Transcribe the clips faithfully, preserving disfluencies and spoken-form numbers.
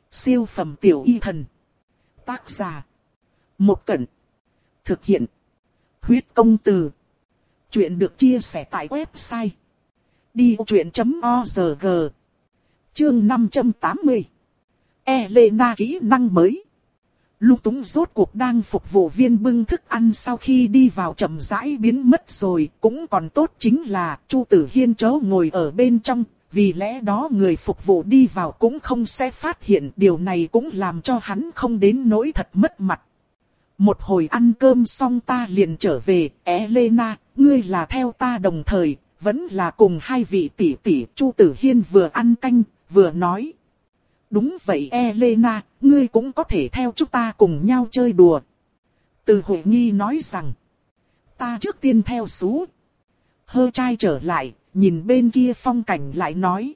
Siêu phẩm tiểu y thần. Tác giả. Một Cẩn. Thực hiện. Huyết công từ. Chuyện được chia sẻ tại website đi vô chuyện chấm org. Chương năm trăm tám mươi. Elena kỹ năng mới. Lung túng rốt cuộc đang phục vụ viên bưng thức ăn sau khi đi vào chậm rãi biến mất rồi. Cũng còn tốt chính là Chu Tử Hiên chớ ngồi ở bên trong. Vì lẽ đó người phục vụ đi vào cũng không sẽ phát hiện, điều này cũng làm cho hắn không đến nỗi thật mất mặt. Một hồi ăn cơm xong ta liền trở về. Elena, ngươi là theo ta đồng thời, vẫn là cùng hai vị tỷ tỷ. Chu Tử Hiên vừa ăn canh, vừa nói. Đúng vậy Elena, ngươi cũng có thể theo chúng ta cùng nhau chơi đùa. Từ Hội Nghi nói rằng, ta trước tiên theo xú. Hơ trai trở lại, nhìn bên kia phong cảnh lại nói.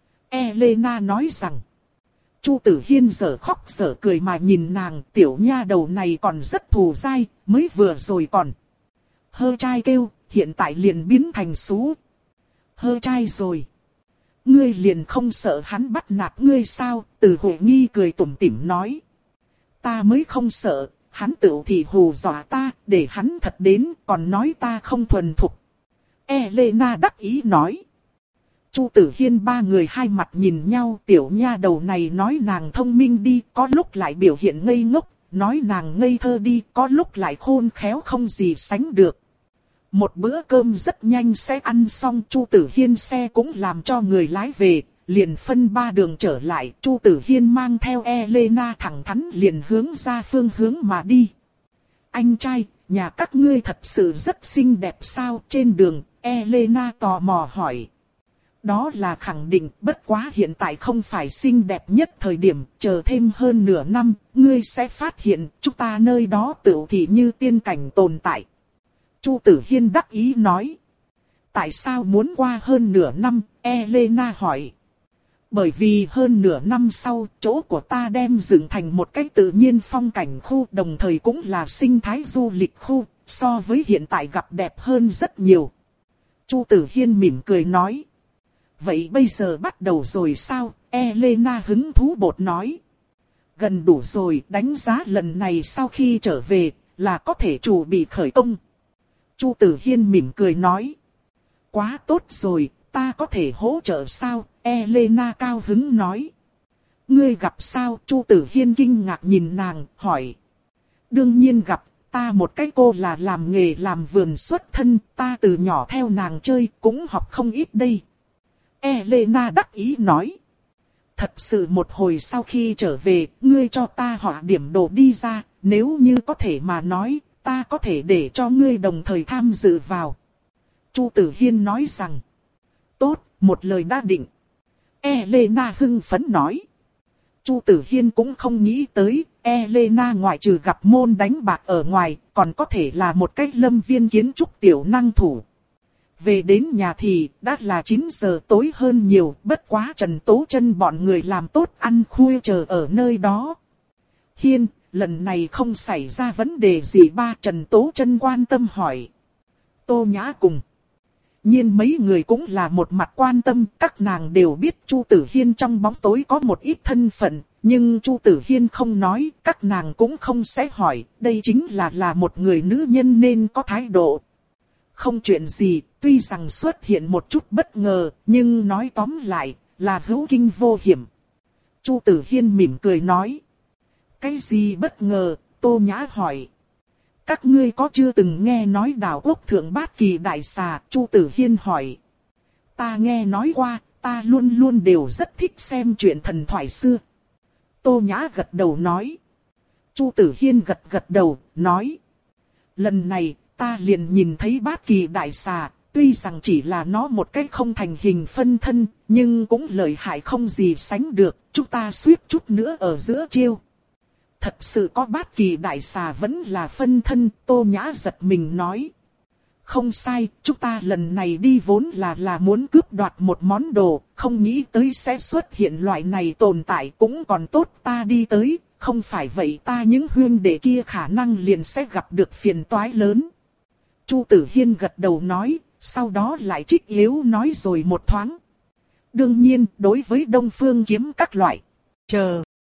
Elena nói rằng, Chu Tử Hiên giở khóc giở cười mà nhìn nàng, tiểu nha đầu này còn rất thù dai, mới vừa rồi còn. Hơ trai kêu, hiện tại liền biến thành xú. Hơ trai rồi. Ngươi liền không sợ hắn bắt nạt ngươi sao? Từ Hội Nghi cười tủm tỉm nói. Ta mới không sợ, hắn tự thì hù dọa ta, để hắn thật đến, còn nói ta không thuần thục. Elena đắc ý nói. Chu Tử Hiên ba người hai mặt nhìn nhau, tiểu nha đầu này nói nàng thông minh đi, có lúc lại biểu hiện ngây ngốc, nói nàng ngây thơ đi, có lúc lại khôn khéo không gì sánh được. Một bữa cơm rất nhanh sẽ ăn xong, Chu Tử Hiên xe cũng làm cho người lái về, liền phân ba đường trở lại, Chu Tử Hiên mang theo Elena thẳng thắn liền hướng ra phương hướng mà đi. Anh trai, nhà các ngươi thật sự rất xinh đẹp sao? Trên đường, Elena tò mò hỏi. Đó là khẳng định, bất quá hiện tại không phải xinh đẹp nhất thời điểm, chờ thêm hơn nửa năm, ngươi sẽ phát hiện chúng ta nơi đó tựu thì như tiên cảnh tồn tại. Chu Tử Hiên đắc ý nói. Tại sao muốn qua hơn nửa năm? Elena hỏi. Bởi vì hơn nửa năm sau, chỗ của ta đem dựng thành một cách tự nhiên phong cảnh khu, đồng thời cũng là sinh thái du lịch khu, so với hiện tại gặp đẹp hơn rất nhiều. Chu Tử Hiên mỉm cười nói. Vậy bây giờ bắt đầu rồi sao? Elena hứng thú bột nói. Gần đủ rồi, đánh giá lần này sau khi trở về, là có thể chủ bị khởi công. Chu Tử Hiên mỉm cười nói. Quá tốt rồi, ta có thể hỗ trợ sao? Elena cao hứng nói. Ngươi gặp sao? Chu Tử Hiên kinh ngạc nhìn nàng, hỏi. Đương nhiên gặp, ta một cái cô là làm nghề làm vườn xuất thân, ta từ nhỏ theo nàng chơi, cũng học không ít đây. Elena đắc ý nói. Thật sự một hồi sau khi trở về, ngươi cho ta họa điểm đồ đi ra, nếu như có thể mà nói, ta có thể để cho ngươi đồng thời tham dự vào. Chu Tử Hiên nói rằng. Tốt, một lời đã định. Elena hưng phấn nói. Chu Tử Hiên cũng không nghĩ tới, Elena ngoại trừ gặp môn đánh bạc ở ngoài, còn có thể là một cái lâm viên kiến trúc tiểu năng thủ. Về đến nhà thì đã là chín giờ tối hơn nhiều, bất quá Trần Tố Chân bọn người làm tốt ăn khuya chờ ở nơi đó. Hiên, lần này không xảy ra vấn đề gì ba? Trần Tố Chân quan tâm hỏi. Tô Nhã cùng Nhiên mấy người cũng là một mặt quan tâm, các nàng đều biết Chu Tử Hiên trong bóng tối có một ít thân phận, nhưng Chu Tử Hiên không nói, các nàng cũng không sẽ hỏi, đây chính là là một người nữ nhân nên có thái độ. Không chuyện gì, tuy rằng xuất hiện một chút bất ngờ, nhưng nói tóm lại, là hữu kinh vô hiểm. Chu Tử Hiên mỉm cười nói. Cái gì bất ngờ? Tô Nhã hỏi. Các ngươi có chưa từng nghe nói Đào Quốc Thượng Bát Kỳ Đại Xà? Chu Tử Hiên hỏi. Ta nghe nói qua, ta luôn luôn đều rất thích xem chuyện thần thoại xưa. Tô Nhã gật đầu nói. Chu Tử Hiên gật gật đầu, nói. Lần này, ta liền nhìn thấy Bát Kỳ Đại Xà, tuy rằng chỉ là nó một cách không thành hình phân thân, nhưng cũng lợi hại không gì sánh được, chúng ta suýt chút nữa ở giữa chiêu. Thật sự có Bát Kỳ Đại Xà vẫn là phân thân? Tô Nhã giật mình nói. Không sai, chúng ta lần này đi vốn là là muốn cướp đoạt một món đồ, không nghĩ tới sẽ xuất hiện loại này tồn tại, cũng còn tốt ta đi tới, không phải vậy ta những huynh đệ kia khả năng liền sẽ gặp được phiền toái lớn. Chu Tử Hiên gật đầu nói, sau đó lại trích yếu nói rồi một thoáng. Đương nhiên, đối với Đông Phương Kiếm các loại, chờ.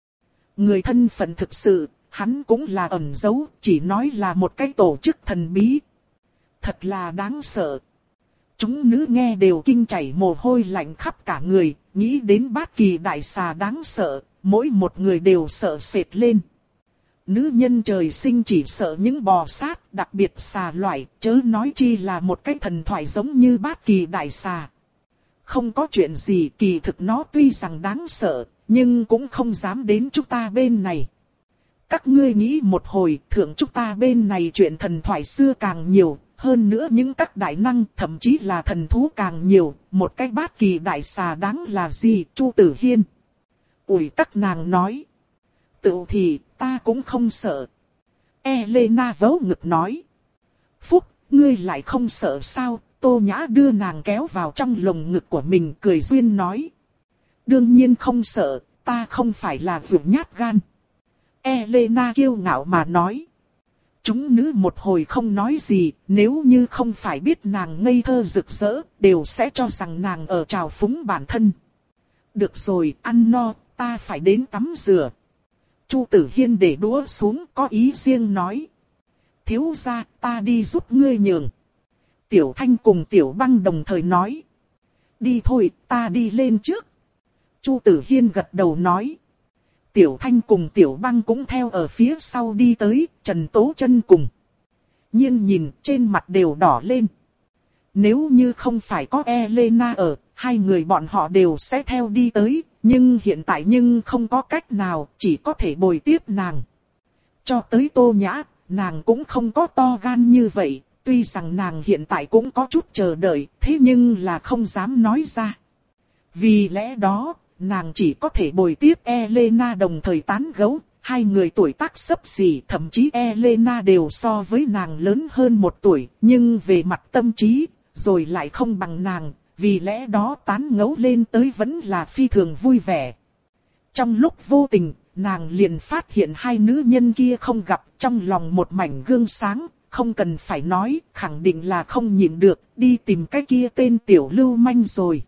Người thân phận thực sự, hắn cũng là ẩn giấu, chỉ nói là một cái tổ chức thần bí. Thật là đáng sợ. Chúng nữ nghe đều kinh chảy mồ hôi lạnh khắp cả người, nghĩ đến Bát Kỳ đại xà đáng sợ, mỗi một người đều sợ sệt lên. Nữ nhân trời sinh chỉ sợ những bò sát, đặc biệt xà loại, chớ nói chi là một cái thần thoại giống như Bát Kỳ đại xà. Không có chuyện gì, kỳ thực nó tuy rằng đáng sợ, nhưng cũng không dám đến chúng ta bên này. Các ngươi nghĩ một hồi, thượng chúng ta bên này chuyện thần thoại xưa càng nhiều, hơn nữa những các đại năng, thậm chí là thần thú càng nhiều, một cái Bát Kỳ đại xà đáng là gì, Chu Tử Hiên. Ủi các nàng nói. Tự thì, ta cũng không sợ. Elena vỗ ngực nói. Phúc, ngươi lại không sợ sao? Tô Nhã đưa nàng kéo vào trong lồng ngực của mình, cười duyên nói. Đương nhiên không sợ, ta không phải là vượt nhát gan. Elena kiêu ngạo mà nói. Chúng nữ một hồi không nói gì, nếu như không phải biết nàng ngây thơ rực rỡ, đều sẽ cho rằng nàng ở trào phúng bản thân. Được rồi, ăn no, ta phải đến tắm rửa. Chu Tử Hiên để đũa xuống, có ý riêng nói. Thiếu gia, ta đi giúp ngươi nhường. Tiểu Thanh cùng Tiểu Băng đồng thời nói. Đi thôi, ta đi lên trước. Chu Tử Hiên gật đầu nói. Tiểu Thanh cùng Tiểu Băng cũng theo ở phía sau đi tới, Trần Tố Chân cùng. Nhiên nhìn trên mặt đều đỏ lên. Nếu như không phải có Elena ở, hai người bọn họ đều sẽ theo đi tới, nhưng hiện tại nhưng không có cách nào, chỉ có thể bồi tiếp nàng. Cho tới Tô Nhã, nàng cũng không có to gan như vậy, tuy rằng nàng hiện tại cũng có chút chờ đợi, thế nhưng là không dám nói ra. Vì lẽ đó, nàng chỉ có thể bồi tiếp Elena đồng thời tán gẫu, hai người tuổi tác xấp xỉ, thậm chí Elena đều so với nàng lớn hơn một tuổi, nhưng về mặt tâm trí, rồi lại không bằng nàng, vì lẽ đó tán ngẫu lên tới vẫn là phi thường vui vẻ. Trong lúc vô tình, nàng liền phát hiện hai nữ nhân kia không gặp, trong lòng một mảnh gương sáng, không cần phải nói, khẳng định là không nhịn được, đi tìm cái kia tên tiểu lưu manh rồi.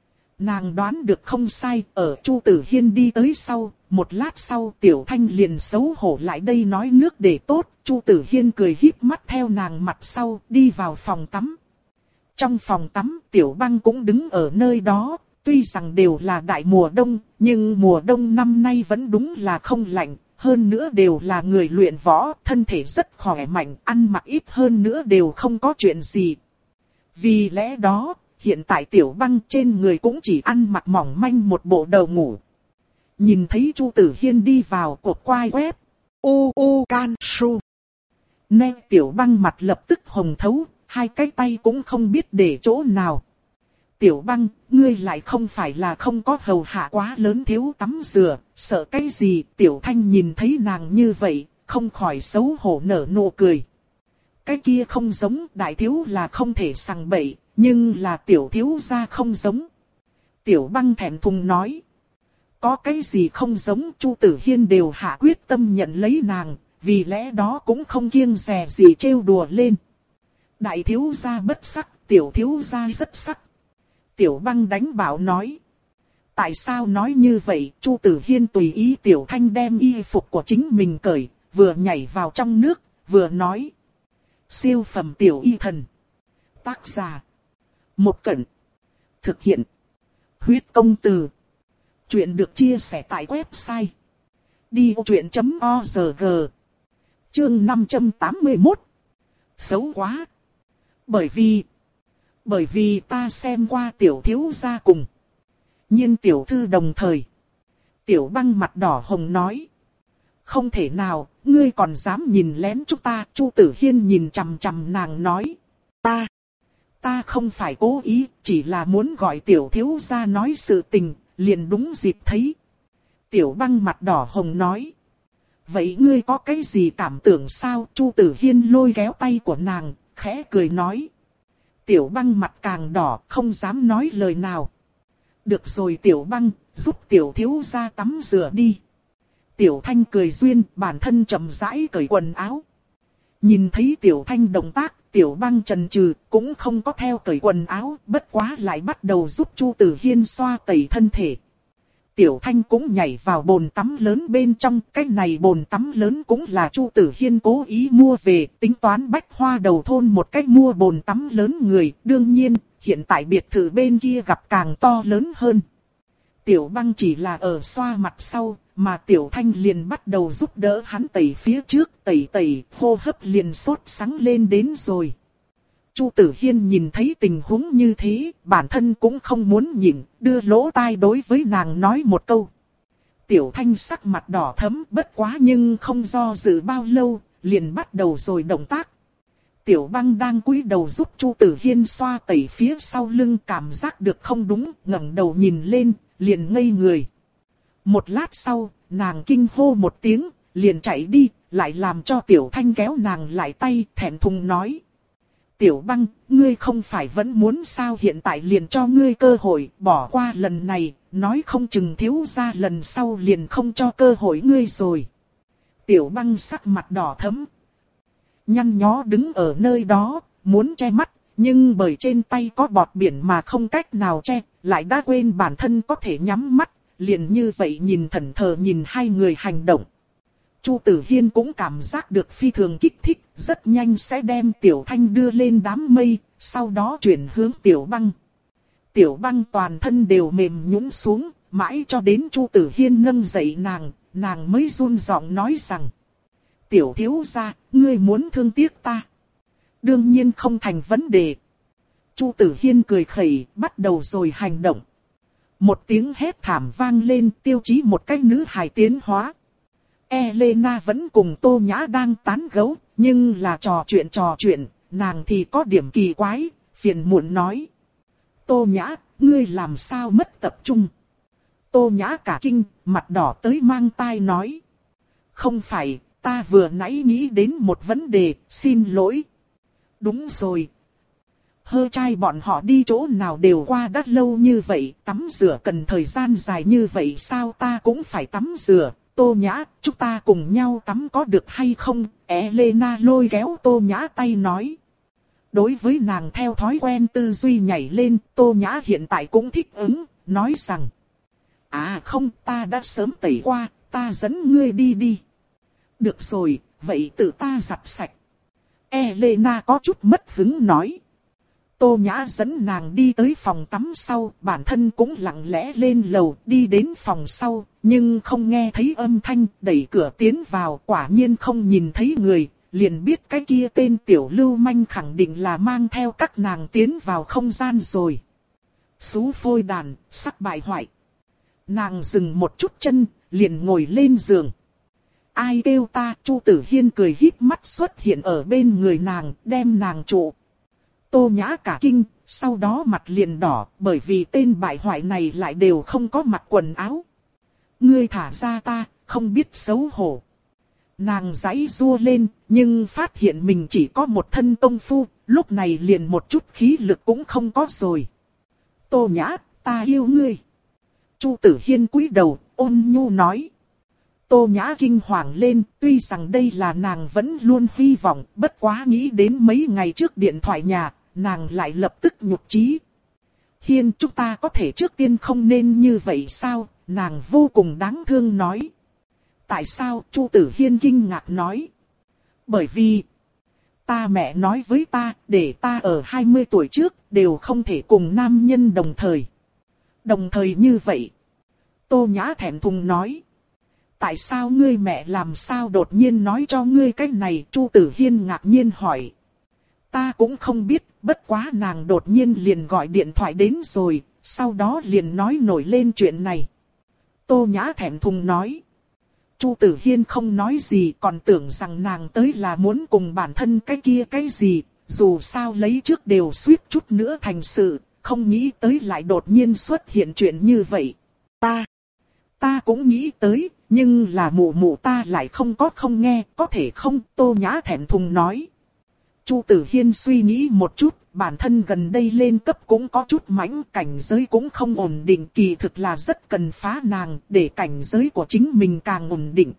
Nàng đoán được không sai, ở Chu Tử Hiên đi tới sau, một lát sau Tiểu Thanh liền xấu hổ lại đây nói nước để tốt, Chu Tử Hiên cười híp mắt theo nàng mặt sau, đi vào phòng tắm. Trong phòng tắm, Tiểu Băng cũng đứng ở nơi đó, tuy rằng đều là đại mùa đông, nhưng mùa đông năm nay vẫn đúng là không lạnh, hơn nữa đều là người luyện võ, thân thể rất khỏe mạnh, ăn mặc ít hơn nữa đều không có chuyện gì. Vì lẽ đó, hiện tại Tiểu Băng trên người cũng chỉ ăn mặc mỏng manh một bộ đầu ngủ. Nhìn thấy Chu Tử Hiên đi vào cột quai web, u u can su. Nè Tiểu Băng mặt lập tức hồng thấu, hai cái tay cũng không biết để chỗ nào. Tiểu Băng, ngươi lại không phải là không có hầu hạ quá lớn thiếu tắm rửa, sợ cái gì? Tiểu Thanh nhìn thấy nàng như vậy, không khỏi xấu hổ nở nụ cười. Cái kia không giống, đại thiếu là không thể sằng bậy, nhưng là tiểu thiếu gia không giống. Tiểu Băng thẹn thùng nói. Có cái gì không giống, Chu Tử Hiên đều hạ quyết tâm nhận lấy nàng, vì lẽ đó cũng không kiêng dè gì trêu đùa lên. Đại thiếu gia bất sắc, tiểu thiếu gia rất sắc. Tiểu Băng đánh bảo nói. Tại sao nói như vậy? Chu Tử Hiên tùy ý Tiểu Thanh đem y phục của chính mình cởi, vừa nhảy vào trong nước, vừa nói. Siêu phẩm tiểu y thần. Tác giả. Một Cẩn. Thực hiện. Huyết công từ. Chuyện được chia sẻ tại website. đi ô chuyện chấm org. Chương năm trăm tám mươi mốt. Xấu quá. Bởi vì. Bởi vì ta xem qua tiểu thiếu gia cùng. Nhiên tiểu thư đồng thời. Tiểu Băng mặt đỏ hồng nói. Không thể nào, ngươi còn dám nhìn lén chúng ta. Chu Tử Hiên nhìn chằm chằm nàng nói. Ta. Ta không phải cố ý, chỉ là muốn gọi tiểu thiếu gia nói sự tình, liền đúng dịp thấy. Tiểu Băng mặt đỏ hồng nói. Vậy ngươi có cái gì cảm tưởng sao? Chu Tử Hiên lôi kéo tay của nàng, khẽ cười nói. Tiểu Băng mặt càng đỏ, không dám nói lời nào. Được rồi Tiểu Băng, giúp tiểu thiếu gia tắm rửa đi. Tiểu Thanh cười duyên, bản thân chậm rãi cởi quần áo. Nhìn thấy Tiểu Thanh động tác, Tiểu Băng chần chừ, cũng không có theo cởi quần áo, bất quá lại bắt đầu giúp Chu Tử Hiên xoa tẩy thân thể. Tiểu Thanh cũng nhảy vào bồn tắm lớn bên trong. Cái này bồn tắm lớn cũng là Chu Tử Hiên cố ý mua về, tính toán bách hoa đầu thôn một cách mua bồn tắm lớn người. Đương nhiên, hiện tại biệt thự bên kia gặp càng to lớn hơn. Tiểu Băng chỉ là ở xoa mặt sau, mà Tiểu Thanh liền bắt đầu giúp đỡ hắn tẩy phía trước, tẩy tẩy, hô hấp liền sốt sắng lên đến rồi. Chu Tử Hiên nhìn thấy tình huống như thế, bản thân cũng không muốn nhịn, đưa lỗ tai đối với nàng nói một câu. Tiểu Thanh sắc mặt đỏ thẫm, bất quá nhưng không do dự bao lâu, liền bắt đầu rồi động tác. Tiểu Băng đang cúi đầu giúp Chu Tử Hiên xoa tẩy phía sau lưng, cảm giác được không đúng, ngẩng đầu nhìn lên, liền ngây người. Một lát sau, nàng kinh hô một tiếng, liền chạy đi, lại làm cho Tiểu Thanh kéo nàng lại tay, thẹn thùng nói. Tiểu Băng, ngươi không phải vẫn muốn sao, hiện tại liền cho ngươi cơ hội, bỏ qua lần này, nói không chừng thiếu gia lần sau liền không cho cơ hội ngươi rồi. Tiểu Băng sắc mặt đỏ thẫm, nhăn nhó đứng ở nơi đó, muốn che mắt, nhưng bởi trên tay có bọt biển mà không cách nào che, lại đã quên bản thân có thể nhắm mắt, liền như vậy nhìn thẫn thờ nhìn hai người hành động. Chu Tử Hiên cũng cảm giác được phi thường kích thích, rất nhanh sẽ đem Tiểu Thanh đưa lên đám mây, sau đó chuyển hướng Tiểu Băng. Tiểu Băng toàn thân đều mềm nhũn xuống, mãi cho đến Chu Tử Hiên nâng dậy nàng, nàng mới run giọng nói rằng. Tiểu thiếu gia, ngươi muốn thương tiếc ta. Đương nhiên không thành vấn đề. Chu Tử Hiên cười khẩy, bắt đầu rồi hành động. Một tiếng hét thảm vang lên, tiêu chí một cái nữ hài tiến hóa. Elena vẫn cùng Tô Nhã đang tán gẫu, nhưng là trò chuyện trò chuyện, nàng thì có điểm kỳ quái, phiền muộn nói. Tô Nhã, ngươi làm sao mất tập trung? Tô Nhã cả kinh, mặt đỏ tới mang tai nói. Không phải, ta vừa nãy nghĩ đến một vấn đề, xin lỗi. Đúng rồi. Hơ trai bọn họ đi chỗ nào đều qua đã lâu như vậy, tắm rửa cần thời gian dài như vậy sao, ta cũng phải tắm rửa. Tô Nhã, chúng ta cùng nhau tắm có được hay không? Elena lôi kéo Tô Nhã tay nói. Đối với nàng theo thói quen tư duy nhảy lên, Tô Nhã hiện tại cũng thích ứng, nói rằng. À không, ta đã sớm tẩy qua, ta dẫn ngươi đi đi. Được rồi, vậy tự ta giặt sạch. Elena có chút mất hứng nói. Tô Nhã dẫn nàng đi tới phòng tắm sau, bản thân cũng lặng lẽ lên lầu, đi đến phòng sau, nhưng không nghe thấy âm thanh, đẩy cửa tiến vào, quả nhiên không nhìn thấy người, liền biết cái kia tên tiểu lưu manh khẳng định là mang theo các nàng tiến vào không gian rồi. Xú phôi đàn, sắc bại hoại. Nàng dừng một chút chân, liền ngồi lên giường. Ai kêu ta? Chu Tử Hiên cười híp mắt xuất hiện ở bên người nàng, đem nàng trụ. Tô Nhã cả kinh, sau đó mặt liền đỏ, bởi vì tên bại hoại này lại đều không có mặc quần áo. Ngươi thả ra ta, không biết xấu hổ. Nàng giãy giụa lên, nhưng phát hiện mình chỉ có một thân công phu, lúc này liền một chút khí lực cũng không có rồi. Tô Nhã, ta yêu ngươi. Chu Tử Hiên cúi đầu, ôn nhu nói. Tô Nhã kinh hoàng lên, tuy rằng đây là nàng vẫn luôn hy vọng, bất quá nghĩ đến mấy ngày trước điện thoại nhà, nàng lại lập tức nhục chí. Hiên, chúng ta có thể trước tiên không nên như vậy sao? Nàng vô cùng đáng thương nói. Tại sao? Chu Tử Hiên kinh ngạc nói. Bởi vì, ta mẹ nói với ta, để ta ở hai mươi tuổi trước, đều không thể cùng nam nhân đồng thời. Đồng thời như vậy. Tô Nhã thẹn thùng nói. Tại sao ngươi mẹ làm sao đột nhiên nói cho ngươi cái này? Chu Tử Hiên ngạc nhiên hỏi. Ta cũng không biết, bất quá nàng đột nhiên liền gọi điện thoại đến rồi, sau đó liền nói nổi lên chuyện này. Tô Nhã thẹn thùng nói. Chu Tử Hiên không nói gì, còn tưởng rằng nàng tới là muốn cùng bản thân cái kia cái gì, dù sao lấy trước đều suýt chút nữa thành sự, không nghĩ tới lại đột nhiên xuất hiện chuyện như vậy. Ta, ta cũng nghĩ tới, nhưng là mụ mụ ta lại không có không nghe, có thể không? Tô Nhã thẹn thùng nói. Chu Tử Hiên suy nghĩ một chút, bản thân gần đây lên cấp cũng có chút mãnh, cảnh giới cũng không ổn định, kỳ thực là rất cần phá nàng, để cảnh giới của chính mình càng ổn định.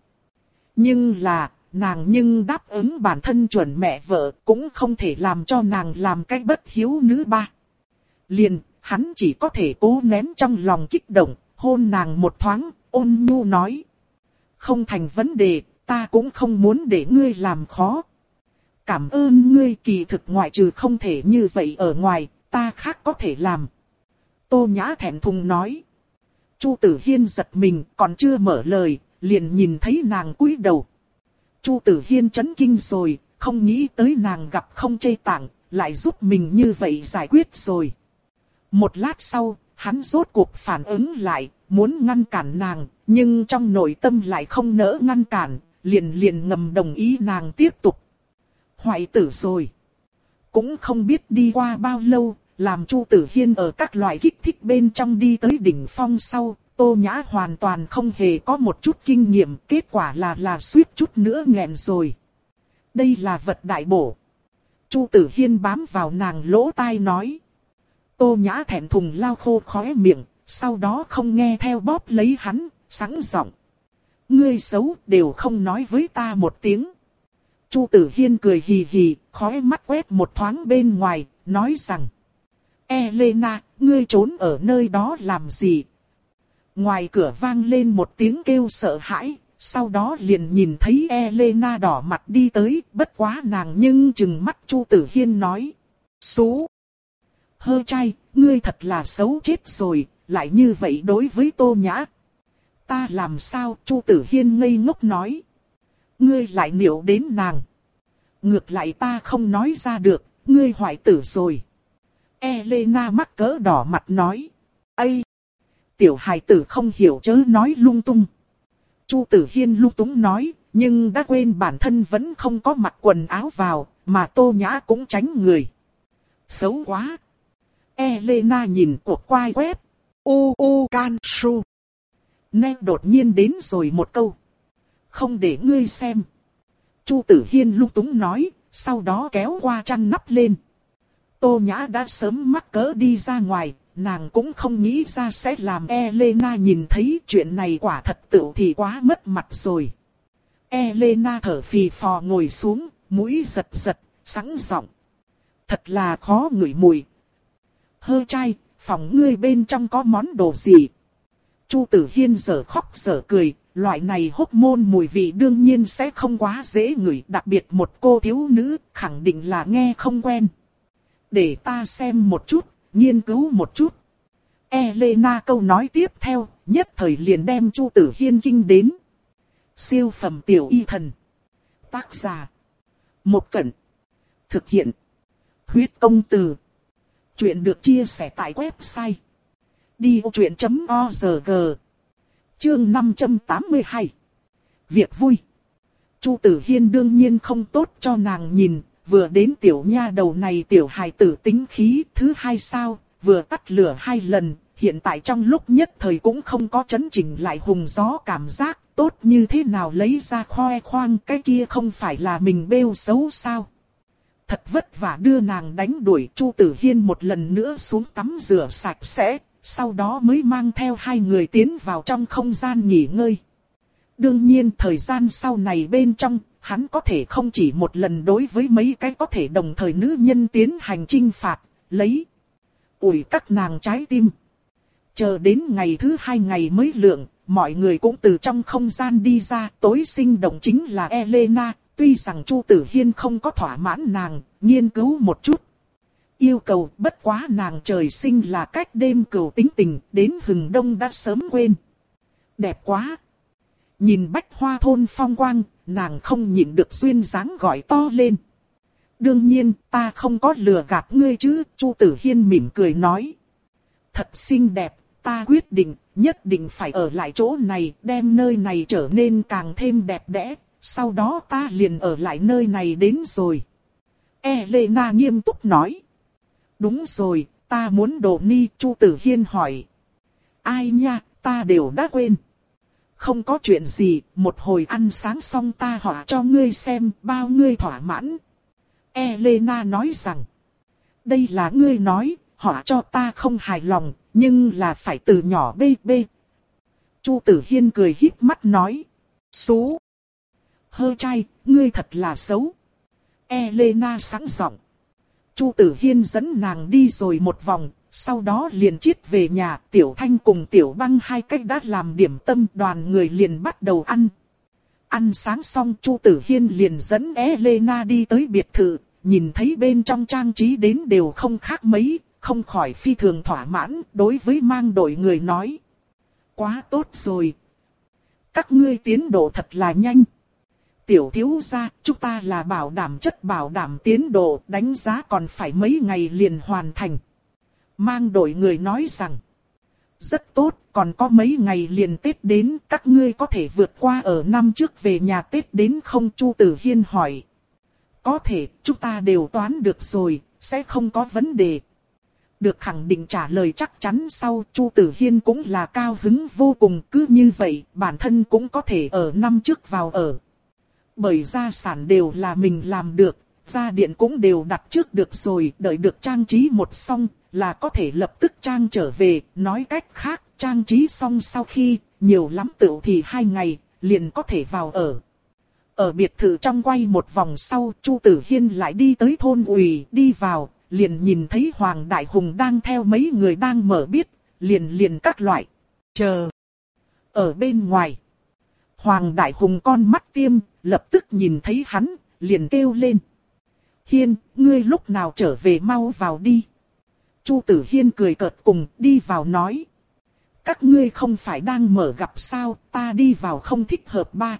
Nhưng là, nàng nhưng đáp ứng bản thân chuẩn mẹ vợ, cũng không thể làm cho nàng làm cái bất hiếu nữ ba. Liền, hắn chỉ có thể cố nén trong lòng kích động, hôn nàng một thoáng, ôn nhu nói. Không thành vấn đề, ta cũng không muốn để ngươi làm khó. Cảm ơn ngươi, kỳ thực ngoại trừ không thể như vậy ở ngoài, ta khác có thể làm. Tô Nhã thẹn thùng nói. Chu Tử Hiên giật mình, còn chưa mở lời, liền nhìn thấy nàng cúi đầu. Chu Tử Hiên chấn kinh rồi, không nghĩ tới nàng gặp không chê tảng, lại giúp mình như vậy giải quyết rồi. Một lát sau, hắn rốt cuộc phản ứng lại, muốn ngăn cản nàng, nhưng trong nội tâm lại không nỡ ngăn cản, liền liền ngầm đồng ý nàng tiếp tục. Hoại tử rồi. Cũng không biết đi qua bao lâu, làm Chu Tử Hiên ở các loại kích thích bên trong đi tới đỉnh phong sau, Tô Nhã hoàn toàn không hề có một chút kinh nghiệm, kết quả là là suýt chút nữa nghẹn rồi. Đây là vật đại bổ. Chu Tử Hiên bám vào nàng lỗ tai nói. Tô Nhã thẹn thùng lau khô khóe miệng, sau đó không nghe theo bóp lấy hắn, sẵn giọng. Ngươi xấu đều không nói với ta một tiếng. Chu Tử Hiên cười hì hì, khóe mắt quét một thoáng bên ngoài, nói rằng. Elena, ngươi trốn ở nơi đó làm gì? Ngoài cửa vang lên một tiếng kêu sợ hãi, sau đó liền nhìn thấy Elena đỏ mặt đi tới, bất quá nàng nhưng chừng mắt Chu Tử Hiên nói. Xú! Hơ trai, ngươi thật là xấu chết rồi, lại như vậy đối với Tô Nhã. Ta làm sao? Chu Tử Hiên ngây ngốc nói. Ngươi lại nhiễu đến nàng. Ngược lại ta không nói ra được, ngươi hoại tử rồi. Elena mắc cỡ đỏ mặt nói. Ây! Tiểu hài tử không hiểu chớ nói lung tung. Chu Tử Hiên lung túng nói, nhưng đã quên bản thân vẫn không có mặc quần áo vào, mà Tô Nhã cũng tránh người. Xấu quá! Elena nhìn cuộc quai web. U U Can Su. Nè đột nhiên đến rồi một câu. Không để ngươi xem. Chu Tử Hiên lung túng nói, sau đó kéo qua chăn nắp lên. Tô Nhã đã sớm mắc cỡ đi ra ngoài, nàng cũng không nghĩ ra sẽ làm Elena nhìn thấy chuyện này, quả thật tựu thì quá mất mặt rồi. Elena thở phì phò ngồi xuống, mũi giật giật, sẵn giọng. Thật là khó ngửi mùi. Hơ trai, phòng ngươi bên trong có món đồ gì? Chu Tử Hiên giở khóc giở cười, loại này hốc môn mùi vị đương nhiên sẽ không quá dễ ngửi, đặc biệt một cô thiếu nữ, khẳng định là nghe không quen. Để ta xem một chút, nghiên cứu một chút. Elena câu nói tiếp theo, nhất thời liền đem Chu Tử Hiên kinh đến. Siêu phẩm tiểu y thần. Tác giả. Một Cẩn. Thực hiện. Huyết công từ. Chuyện được chia sẻ tại website. đi ô chuyện chấm org. Chương năm trăm tám mươi hai. Việc vui. Chu Tử Hiên đương nhiên không tốt cho nàng nhìn. Vừa đến tiểu nha đầu này tiểu hài tử tính khí, thứ hai sao, vừa tắt lửa hai lần, hiện tại trong lúc nhất thời cũng không có chấn chỉnh lại hùng gió cảm giác, tốt như thế nào lấy ra khoe khoang, cái kia không phải là mình bêu xấu sao. Thật vất vả đưa nàng đánh đuổi. Chu Tử Hiên một lần nữa xuống tắm rửa sạch sẽ, sau đó mới mang theo hai người tiến vào trong không gian nghỉ ngơi. Đương nhiên thời gian sau này bên trong, hắn có thể không chỉ một lần đối với mấy cái có thể đồng thời nữ nhân tiến hành trinh phạt, lấy ủi các nàng trái tim. Chờ đến ngày thứ hai ngày mới lượng, mọi người cũng từ trong không gian đi ra, tối sinh động chính là Elena, tuy rằng Chu Tử Hiên không có thỏa mãn nàng, nghiên cứu một chút. Yêu cầu bất quá nàng trời sinh là cách đêm cừu tính tình, đến hừng đông đã sớm quên. Đẹp quá! Nhìn bách hoa thôn phong quang, nàng không nhịn được duyên dáng gọi to lên. Đương nhiên, ta không có lừa gạt ngươi chứ, Chu Tử Hiên mỉm cười nói. Thật xinh đẹp, ta quyết định, nhất định phải ở lại chỗ này, đem nơi này trở nên càng thêm đẹp đẽ, sau đó ta liền ở lại nơi này đến rồi. Elena nghiêm túc nói. Đúng rồi, ta muốn đồ ni, Chu Tử Hiên hỏi. Ai nha, ta đều đã quên. Không có chuyện gì, một hồi ăn sáng xong ta họa cho ngươi xem, bao ngươi thỏa mãn. Elena nói rằng, đây là ngươi nói, họa cho ta không hài lòng, nhưng là phải từ nhỏ bê bê. Chu Tử Hiên cười híp mắt nói, xú. Hơ trai, ngươi thật là xấu. Elena sẵn giọng. Chu Tử Hiên dẫn nàng đi rồi một vòng, sau đó liền chiết về nhà. Tiểu Thanh cùng Tiểu Băng hai cách đã làm điểm tâm, đoàn người liền bắt đầu ăn. Ăn sáng xong Chu Tử Hiên liền dẫn Elena đi tới biệt thự, nhìn thấy bên trong trang trí đến đều không khác mấy, không khỏi phi thường thỏa mãn, đối với mang đội người nói. Quá tốt rồi. Các ngươi tiến độ thật là nhanh. Tiểu thiếu gia, chúng ta là bảo đảm chất bảo đảm tiến độ, đánh giá còn phải mấy ngày liền hoàn thành. Mang đội người nói rằng. Rất tốt, còn có mấy ngày liền Tết đến, các ngươi có thể vượt qua ở năm trước về nhà Tết đến không? Chu Tử Hiên hỏi. Có thể, chúng ta đều toán được rồi, sẽ không có vấn đề. Được khẳng định trả lời chắc chắn sau, Chu Tử Hiên cũng là cao hứng vô cùng, cứ như vậy, bản thân cũng có thể ở năm trước vào ở. Bởi gia sản đều là mình làm được, gia điện cũng đều đặt trước được rồi, đợi được trang trí một xong, là có thể lập tức trang trở về. Nói cách khác, trang trí xong sau khi, nhiều lắm tựu thì hai ngày, liền có thể vào ở. Ở biệt thự trong quay một vòng sau, Chu Tử Hiên lại đi tới thôn ủy, đi vào, liền nhìn thấy Hoàng Đại Hùng đang theo mấy người đang mở biết, liền liền các loại, chờ. Ở bên ngoài, Hoàng Đại Hùng con mắt tiêm, lập tức nhìn thấy hắn, liền kêu lên. Hiên, ngươi lúc nào trở về mau vào đi. Chu Tử Hiên cười cợt cùng đi vào nói. Các ngươi không phải đang mở gặp sao, ta đi vào không thích hợp ba.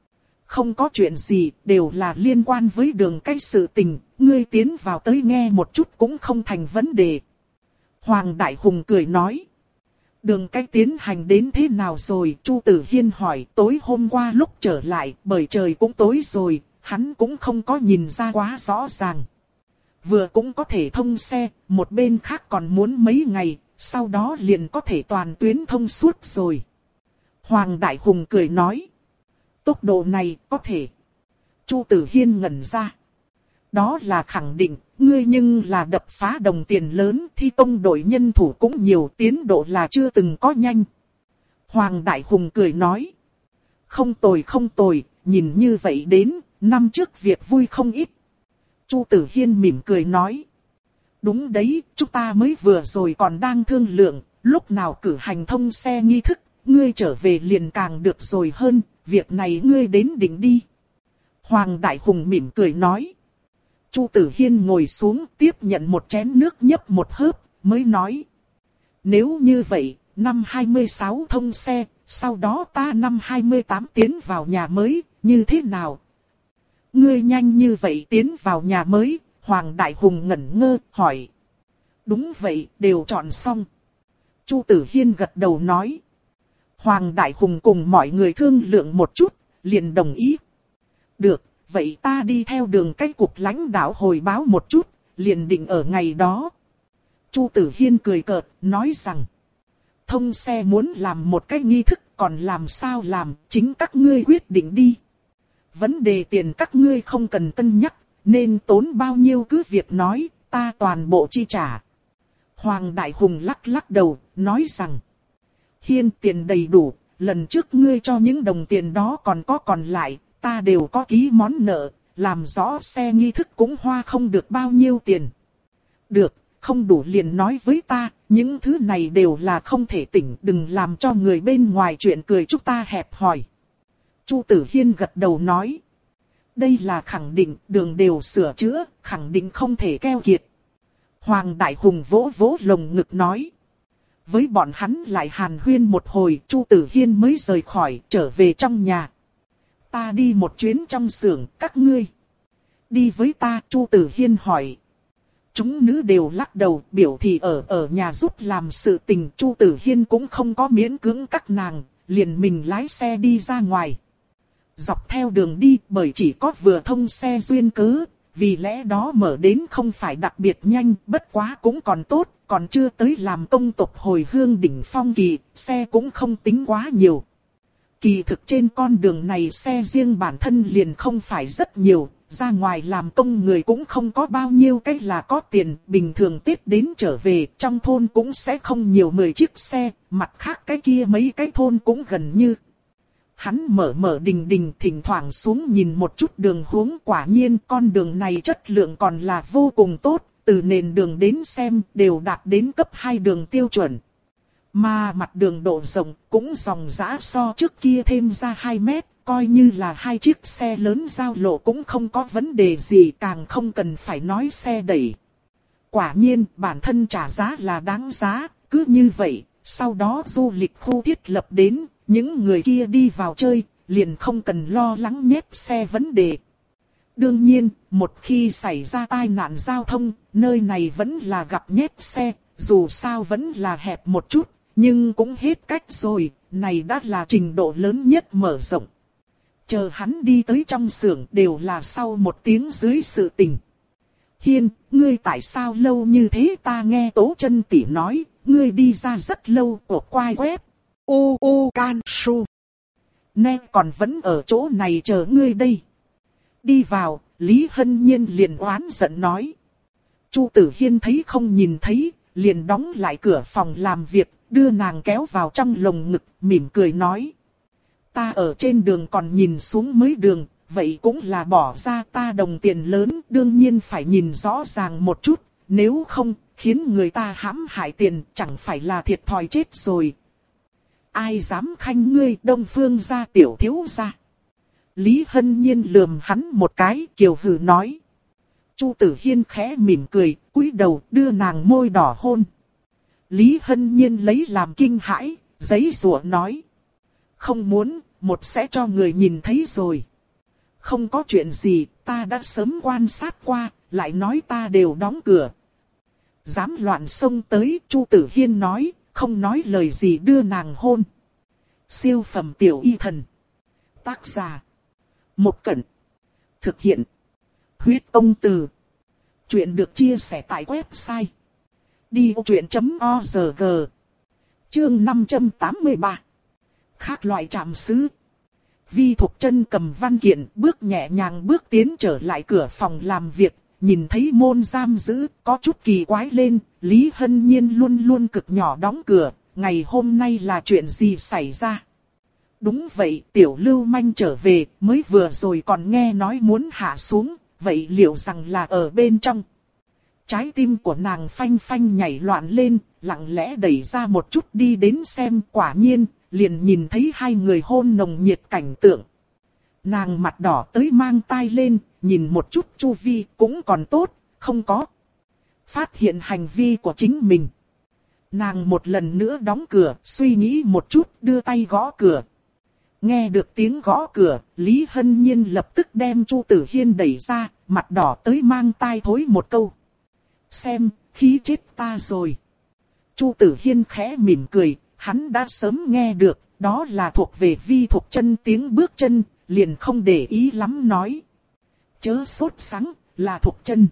Không có chuyện gì, đều là liên quan với đường cách sự tình, ngươi tiến vào tới nghe một chút cũng không thành vấn đề. Hoàng Đại Hùng cười nói. Đường cách tiến hành đến thế nào rồi? Chu Tử Hiên hỏi. Tối hôm qua lúc trở lại, bởi trời cũng tối rồi, hắn cũng không có nhìn ra quá rõ ràng. Vừa cũng có thể thông xe, một bên khác còn muốn mấy ngày, sau đó liền có thể toàn tuyến thông suốt rồi. Hoàng Đại Hùng cười nói. Tốc độ này có thể. Chu Tử Hiên ngẩn ra. Đó là khẳng định, ngươi nhưng là đập phá đồng tiền lớn, thi công đội nhân thủ cũng nhiều, tiến độ là chưa từng có nhanh. Hoàng Đại Hùng cười nói. Không tồi không tồi, nhìn như vậy đến, năm trước việc vui không ít. Chu Tử Hiên mỉm cười nói. Đúng đấy, chúng ta mới vừa rồi còn đang thương lượng, lúc nào cử hành thông xe nghi thức, ngươi trở về liền càng được rồi hơn, việc này ngươi đến đỉnh đi. Hoàng Đại Hùng mỉm cười nói. Chu Tử Hiên ngồi xuống tiếp nhận một chén nước nhấp một hớp, mới nói. Nếu như vậy, năm hai mươi sáu thông xe, sau đó ta năm hai mươi tám tiến vào nhà mới, như thế nào? Ngươi nhanh như vậy tiến vào nhà mới, Hoàng Đại Hùng ngẩn ngơ, hỏi. Đúng vậy, đều chọn xong. Chu Tử Hiên gật đầu nói. Hoàng Đại Hùng cùng mọi người thương lượng một chút, liền đồng ý. Được, vậy ta đi theo đường cách cục lãnh đạo hồi báo một chút, liền định ở ngày đó. Chu Tử Hiên cười cợt, nói rằng. Thông xe muốn làm một cái nghi thức, còn làm sao làm, chính các ngươi quyết định đi. Vấn đề tiền các ngươi không cần cân nhắc, nên tốn bao nhiêu cứ việc nói, ta toàn bộ chi trả. Hoàng Đại Hùng lắc lắc đầu, nói rằng. Hiên, tiền đầy đủ, lần trước ngươi cho những đồng tiền đó còn có còn lại, ta đều có ký món nợ, làm rõ xe nghi thức cũng hoa không được bao nhiêu tiền. Được, không đủ liền nói với ta, những thứ này đều là không thể tỉnh, đừng làm cho người bên ngoài chuyện cười chúng ta hẹp hòi. Chu Tử Hiên gật đầu nói. Đây là khẳng định, đường đều sửa chữa, khẳng định không thể keo kiệt. Hoàng Đại Hùng vỗ vỗ lồng ngực nói. Với bọn hắn lại hàn huyên một hồi, Chu Tử Hiên mới rời khỏi, trở về trong nhà. Ta đi một chuyến trong xưởng, các ngươi. Đi với ta, Chu Tử Hiên hỏi. Chúng nữ đều lắc đầu, biểu thị ở ở nhà giúp làm sự tình. Chu Tử Hiên cũng không có miễn cưỡng các nàng, liền mình lái xe đi ra ngoài. Dọc theo đường đi, bởi chỉ có vừa thông xe duyên cớ, vì lẽ đó mở đến không phải đặc biệt nhanh, bất quá cũng còn tốt, còn chưa tới làm công tục hồi hương đỉnh phong kỳ, xe cũng không tính quá nhiều. Kỳ thực trên con đường này xe riêng bản thân liền không phải rất nhiều, ra ngoài làm công người cũng không có bao nhiêu cái là có tiền, bình thường Tết đến trở về, trong thôn cũng sẽ không nhiều mười chiếc xe, mặt khác cái kia mấy cái thôn cũng gần như. Hắn mở mở đình đình thỉnh thoảng xuống nhìn một chút đường huống, quả nhiên con đường này chất lượng còn là vô cùng tốt, từ nền đường đến xem đều đạt đến cấp hai đường tiêu chuẩn. Mà mặt đường độ rộng cũng dòng dã so trước kia thêm ra hai mét, coi như là hai chiếc xe lớn giao lộ cũng không có vấn đề gì, càng không cần phải nói xe đẩy. Quả nhiên bản thân trả giá là đáng giá, cứ như vậy, sau đó du lịch khu thiết lập đến, những người kia đi vào chơi, liền không cần lo lắng nhét xe vấn đề. Đương nhiên, một khi xảy ra tai nạn giao thông, nơi này vẫn là gặp nhét xe, dù sao vẫn là hẹp một chút, nhưng cũng hết cách rồi, này đã là trình độ lớn nhất mở rộng. Chờ hắn đi tới trong xưởng đều là sau một tiếng dưới sự tình. Hiên, ngươi tại sao lâu như thế? Ta nghe Tố Chân tỷ nói, ngươi đi ra rất lâu của quai web. U U Can Su. Nè còn vẫn ở chỗ này chờ ngươi đây. Đi vào, Lý Hân Nhiên liền oán giận nói. Chu Tử Hiên thấy không nhìn thấy, liền đóng lại cửa phòng làm việc, đưa nàng kéo vào trong lồng ngực, mỉm cười nói. Ta ở trên đường còn nhìn xuống mới đường, vậy cũng là bỏ ra ta đồng tiền lớn, đương nhiên phải nhìn rõ ràng một chút, nếu không, khiến người ta hãm hại tiền, chẳng phải là thiệt thòi chết rồi. Ai dám khanh ngươi, Đông Phương gia tiểu thiếu gia. Lý Hân Nhiên lườm hắn một cái, kiều hừ nói. Chu Tử Hiên khẽ mỉm cười, cúi đầu đưa nàng môi đỏ hôn. Lý Hân Nhiên lấy làm kinh hãi, giấy rủa nói. Không muốn, một sẽ cho người nhìn thấy rồi. Không có chuyện gì, ta đã sớm quan sát qua, lại nói ta đều đóng cửa. Dám loạn xông tới, Chu Tử Hiên nói, không nói lời gì đưa nàng hôn. Siêu phẩm tiểu y thần. Tác giả. Một Cẩn. Thực hiện. Huyết Công Từ. Chuyện được chia sẻ tại website. đi ô chuyện chấm org. Chương năm trăm tám mươi ba. Khác loại trạm xứ. Vi Thục Chân cầm văn kiện, bước nhẹ nhàng bước tiến trở lại cửa phòng làm việc, nhìn thấy môn giam giữ, có chút kỳ quái lên, Lý Hân Nhiên luôn luôn cực nhỏ đóng cửa, ngày hôm nay là chuyện gì xảy ra? Đúng vậy, tiểu lưu manh trở về, mới vừa rồi còn nghe nói muốn hạ xuống, vậy liệu rằng là ở bên trong? Trái tim của nàng phanh phanh nhảy loạn lên, lặng lẽ đẩy ra một chút đi đến xem, quả nhiên, liền nhìn thấy hai người hôn nồng nhiệt cảnh tượng. Nàng mặt đỏ tới mang tai lên, nhìn một chút chu vi cũng còn tốt, không có phát hiện hành vi của chính mình. Nàng một lần nữa đóng cửa, suy nghĩ một chút, đưa tay gõ cửa. Nghe được tiếng gõ cửa, Lý Hân Nhiên lập tức đem Chu Tử Hiên đẩy ra, mặt đỏ tới mang tai thối một câu. Xem, khí chết ta rồi. Chu Tử Hiên khẽ mỉm cười, hắn đã sớm nghe được, đó là thuộc về Vi Thục Chân tiếng bước chân, liền không để ý lắm nói. Chớ sốt sắng, là Thục Chân.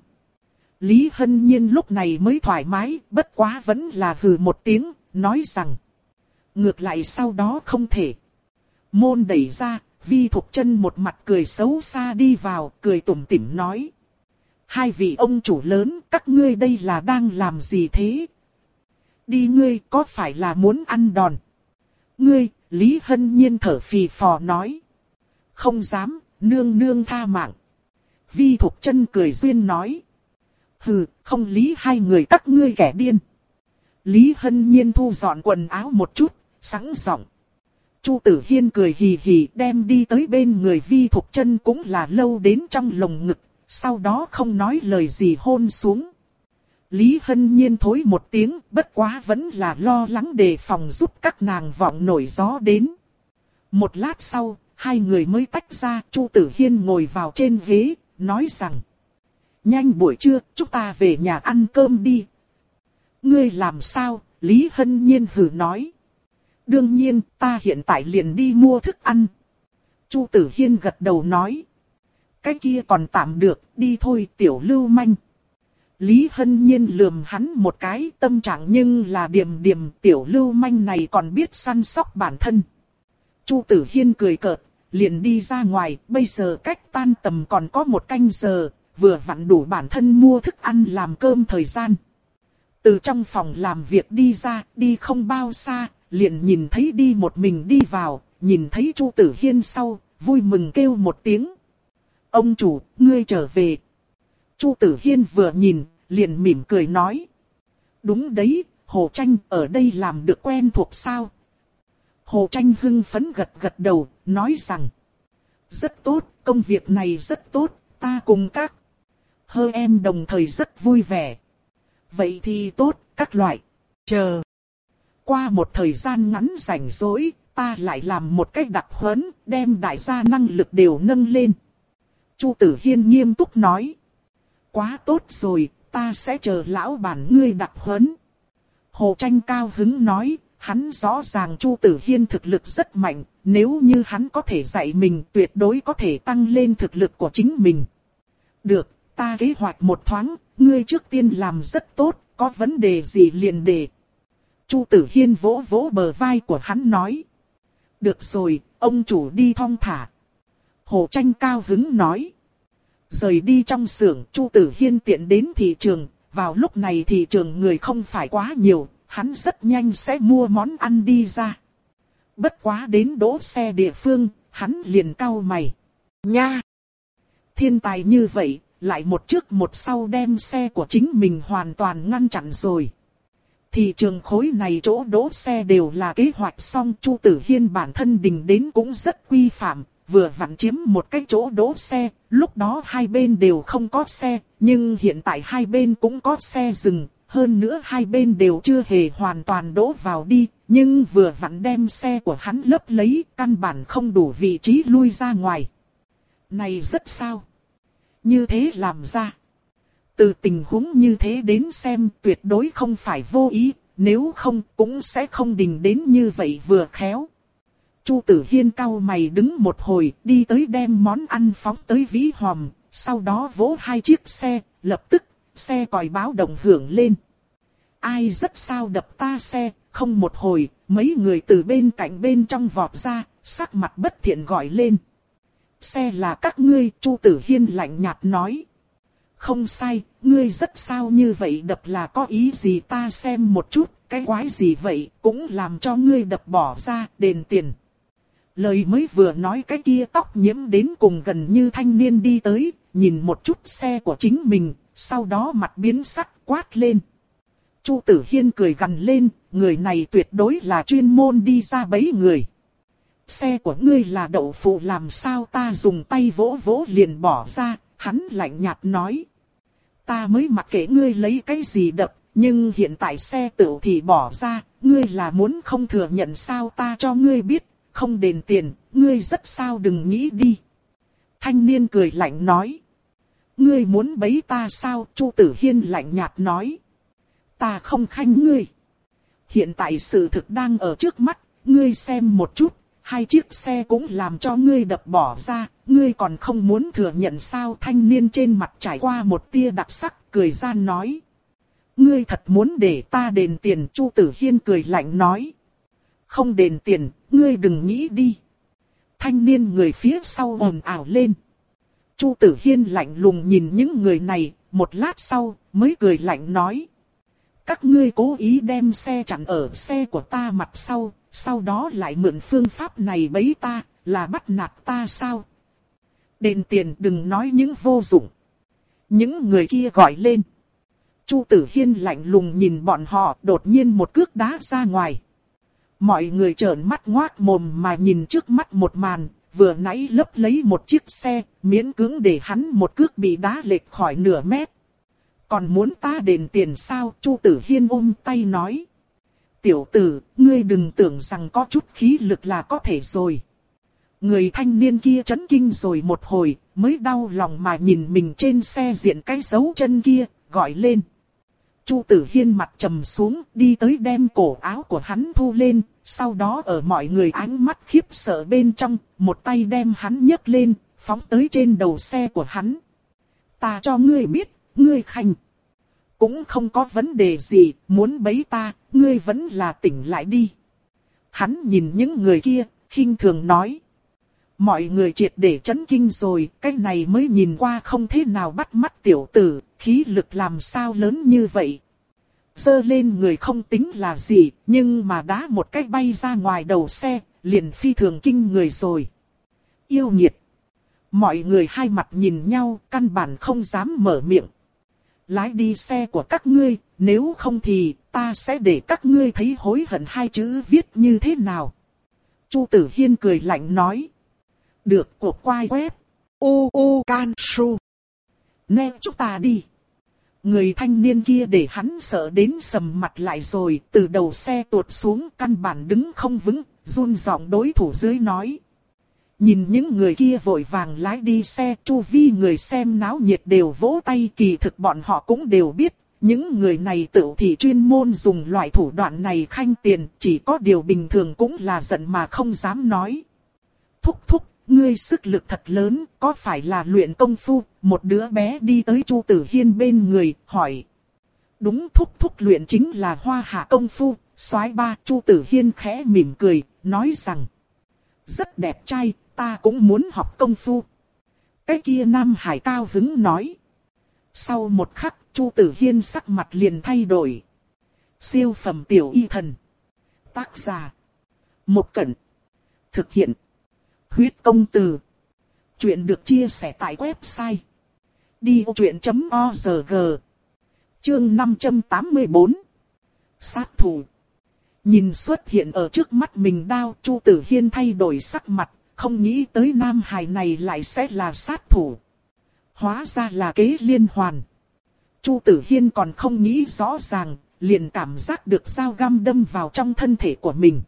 Lý Hân Nhiên lúc này mới thoải mái, bất quá vẫn là hừ một tiếng, nói rằng. Ngược lại sau đó không thể. Môn đẩy ra, Vi Thục Chân một mặt cười xấu xa đi vào, cười tủm tỉm nói. Hai vị ông chủ lớn, các ngươi đây là đang làm gì thế? Đi ngươi, có phải là muốn ăn đòn? Ngươi, Lý Hân Nhiên thở phì phò nói. Không dám, nương nương tha mạng. Vi Thục Chân cười duyên nói. Hừ, không lý hai người các ngươi kẻ điên. Lý Hân Nhiên thu dọn quần áo một chút, sẵn giọng. Chu Tử Hiên cười hì hì đem đi tới bên người Vi Thục Chân cũng là lâu đến trong lồng ngực, sau đó không nói lời gì hôn xuống. Lý Hân Nhiên thối một tiếng, bất quá vẫn là lo lắng đề phòng giúp các nàng vọng nổi gió đến. Một lát sau, hai người mới tách ra, Chu Tử Hiên ngồi vào trên ghế, nói rằng. Nhanh buổi trưa, chúng ta về nhà ăn cơm đi. Ngươi làm sao? Lý Hân Nhiên hừ nói. Đương nhiên, ta hiện tại liền đi mua thức ăn. Chu Tử Hiên gật đầu nói. Cái kia còn tạm được, đi thôi tiểu lưu manh. Lý Hân Nhiên lườm hắn một cái, tâm trạng nhưng là điềm điềm, tiểu lưu manh này còn biết săn sóc bản thân. Chu Tử Hiên cười cợt, liền đi ra ngoài, bây giờ cách tan tầm còn có một canh giờ, vừa vặn đủ bản thân mua thức ăn làm cơm thời gian. Từ trong phòng làm việc đi ra, đi không bao xa, liền nhìn thấy đi một mình đi vào, nhìn thấy Chu Tử Hiên sau, vui mừng kêu một tiếng. Ông chủ, ngươi trở về. Chu Tử Hiên vừa nhìn, liền mỉm cười nói. Đúng đấy, Hồ Tranh ở đây làm được quen thuộc sao? Hồ Tranh hưng phấn gật gật đầu, nói rằng. Rất tốt, công việc này rất tốt, ta cùng các hơ em đồng thời rất vui vẻ. Vậy thì tốt, các loại. Chờ. Qua một thời gian ngắn rảnh rỗi, ta lại làm một cách đặc huấn, đem đại gia năng lực đều nâng lên. Chu Tử Hiên nghiêm túc nói. Quá tốt rồi, ta sẽ chờ lão bản ngươi đặc huấn. Hồ Tranh cao hứng nói, hắn rõ ràng Chu Tử Hiên thực lực rất mạnh, nếu như hắn có thể dạy mình tuyệt đối có thể tăng lên thực lực của chính mình. Được, ta kế hoạch một thoáng, ngươi trước tiên làm rất tốt, có vấn đề gì liền đề. Chu Tử Hiên vỗ vỗ bờ vai của hắn nói. Được rồi, ông chủ đi thong thả. Hồ Tranh cao hứng nói. Rời đi trong xưởng, Chu Tử Hiên tiện đến thị trường, vào lúc này thị trường người không phải quá nhiều, hắn rất nhanh sẽ mua món ăn đi ra. Bất quá đến đỗ xe địa phương, hắn liền cau mày. Nha! Thiên tài như vậy, lại một trước một sau đem xe của chính mình hoàn toàn ngăn chặn rồi. Thị trường khối này chỗ đỗ xe đều là kế hoạch xong, Chu Tử Hiên bản thân đình đến cũng rất quy phạm, vừa vặn chiếm một cái chỗ đỗ xe, lúc đó hai bên đều không có xe, nhưng hiện tại hai bên cũng có xe dừng, hơn nữa hai bên đều chưa hề hoàn toàn đỗ vào đi, nhưng vừa vặn đem xe của hắn lấp lấy, căn bản không đủ vị trí lui ra ngoài. Này rất sao? Như thế làm ra. Từ tình huống như thế đến xem tuyệt đối không phải vô ý, nếu không cũng sẽ không đình đến như vậy vừa khéo. Chu Tử Hiên cau mày đứng một hồi, đi tới đem món ăn phóng tới ví hòm, sau đó vỗ hai chiếc xe, lập tức, xe còi báo động hưởng lên. Ai rất sao đập ta xe, không một hồi, mấy người từ bên cạnh bên trong vọt ra, sắc mặt bất thiện gọi lên. Xe là các ngươi, Chu Tử Hiên lạnh nhạt nói. Không sai, ngươi rất sao như vậy đập là có ý gì ta xem một chút, cái quái gì vậy, cũng làm cho ngươi đập bỏ ra, đền tiền. Lời mới vừa nói cái kia tóc nhiễm đến cùng gần như thanh niên đi tới, nhìn một chút xe của chính mình, sau đó mặt biến sắc quát lên. Chu Tử Hiên cười gằn lên, người này tuyệt đối là chuyên môn đi ra bẫy người. Xe của ngươi là đậu phụ làm sao ta dùng tay vỗ vỗ liền bỏ ra, hắn lạnh nhạt nói. Ta mới mặc kệ ngươi lấy cái gì đập, nhưng hiện tại xe tựu thì bỏ ra, ngươi là muốn không thừa nhận sao ta cho ngươi biết, không đền tiền, ngươi rất sao đừng nghĩ đi. Thanh niên cười lạnh nói. Ngươi muốn bẫy ta sao, Chu Tử Hiên lạnh nhạt nói. Ta không khanh ngươi. Hiện tại sự thực đang ở trước mắt, ngươi xem một chút, hai chiếc xe cũng làm cho ngươi đập bỏ ra, ngươi còn không muốn thừa nhận sao. Thanh niên trên mặt trải qua một tia đặc sắc, cười gian nói. Ngươi thật muốn để ta đền tiền, Chu Tử Hiên cười lạnh nói. Không đền tiền, ngươi đừng nghĩ đi. Thanh niên người phía sau ồn ào lên. Chu Tử Hiên lạnh lùng nhìn những người này, một lát sau, mới cười lạnh nói. Các ngươi cố ý đem xe chặn ở xe của ta mặt sau, sau đó lại mượn phương pháp này bẫy ta, là bắt nạt ta sao? Đền tiền đừng nói những vô dụng. Những người kia gọi lên. Chu Tử Hiên lạnh lùng nhìn bọn họ, đột nhiên một cước đá ra ngoài. Mọi người trợn mắt ngoác mồm mà nhìn trước mắt một màn, vừa nãy lấp lấy một chiếc xe, miễn cưỡng để hắn một cước bị đá lệch khỏi nửa mét. Còn muốn ta đền tiền sao? Chu Tử Hiên ôm tay nói. Tiểu tử, ngươi đừng tưởng rằng có chút khí lực là có thể rồi. Người thanh niên kia chấn kinh rồi một hồi, mới đau lòng mà nhìn mình trên xe diện cái dấu chân kia, gọi lên. Chu Tử Hiên mặt trầm xuống, đi tới đem cổ áo của hắn thu lên, sau đó ở mọi người ánh mắt khiếp sợ bên trong, một tay đem hắn nhấc lên, phóng tới trên đầu xe của hắn. Ta cho ngươi biết, ngươi khanh. Cũng không có vấn đề gì, muốn bẫy ta, ngươi vẫn là tỉnh lại đi. Hắn nhìn những người kia, khinh thường nói. Mọi người triệt để chấn kinh rồi, cái này mới nhìn qua không thế nào bắt mắt tiểu tử, khí lực làm sao lớn như vậy. Dơ lên người không tính là gì, nhưng mà đá một cái bay ra ngoài đầu xe, liền phi thường kinh người rồi. Yêu nghiệt. Mọi người hai mặt nhìn nhau, căn bản không dám mở miệng. lái đi xe của các ngươi, nếu không thì ta sẽ để các ngươi thấy hối hận hai chữ viết như thế nào. Chu Tử Hiên cười lạnh nói. Được, cuộc quay web. U U Can Su. Nè chúng ta đi. Người thanh niên kia để hắn sợ đến sầm mặt lại rồi, từ đầu xe tuột xuống căn bản đứng không vững, run giọng đối thủ dưới nói. Nhìn những người kia vội vàng lái đi xe, chu vi người xem náo nhiệt đều vỗ tay, kỳ thực bọn họ cũng đều biết. Những người này tự thì chuyên môn dùng loại thủ đoạn này khanh tiền, chỉ có điều bình thường cũng là giận mà không dám nói. Thúc thúc, ngươi sức lực thật lớn, có phải là luyện công phu? Một đứa bé đi tới Chu Tử Hiên bên người, hỏi. Đúng, thúc thúc luyện chính là hoa hạ công phu. Soái ba. Chu Tử Hiên khẽ mỉm cười, nói rằng. Rất đẹp trai, ta cũng muốn học công phu. Cái kia Nam Hải cao hứng nói. Sau một khắc, Chu Tử Hiên sắc mặt liền thay đổi. Siêu phẩm tiểu y thần. Tác giả. Một Cẩn. Thực hiện. Huyết công từ. Chuyện được chia sẻ tại website. đi ô chuyện chấm org. Chương năm trăm tám mươi bốn. Sát thủ. Nhìn xuất hiện ở trước mắt mình đao, Chu Tử Hiên thay đổi sắc mặt, không nghĩ tới Nam Hải này lại sẽ là sát thủ. Hóa ra là kế liên hoàn. Chu Tử Hiên còn không nghĩ rõ ràng, liền cảm giác được dao găm đâm vào trong thân thể của mình.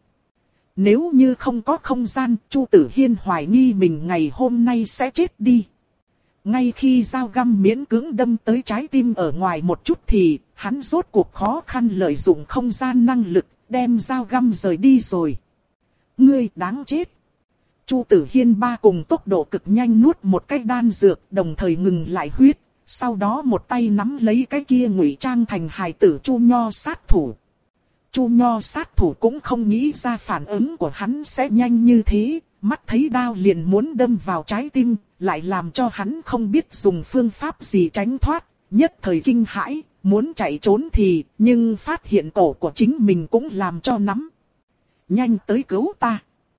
Nếu như không có không gian, Chu Tử Hiên hoài nghi mình ngày hôm nay sẽ chết đi. Ngay khi dao găm miễn cưỡng đâm tới trái tim ở ngoài một chút thì, hắn rốt cuộc khó khăn lợi dụng không gian năng lực, đem dao găm rời đi rồi. Ngươi đáng chết. Chu Tử Hiên ba cùng tốc độ cực nhanh nuốt một cái đan dược, đồng thời ngừng lại huyết, sau đó một tay nắm lấy cái kia ngụy trang thành hài tử Chu Nho sát thủ. Chu Nho sát thủ cũng không nghĩ ra phản ứng của hắn sẽ nhanh như thế, mắt thấy đao liền muốn đâm vào trái tim, lại làm cho hắn không biết dùng phương pháp gì tránh thoát, nhất thời kinh hãi, muốn chạy trốn thì, nhưng phát hiện cổ của chính mình cũng làm cho nắm. Nhanh tới cứu ta.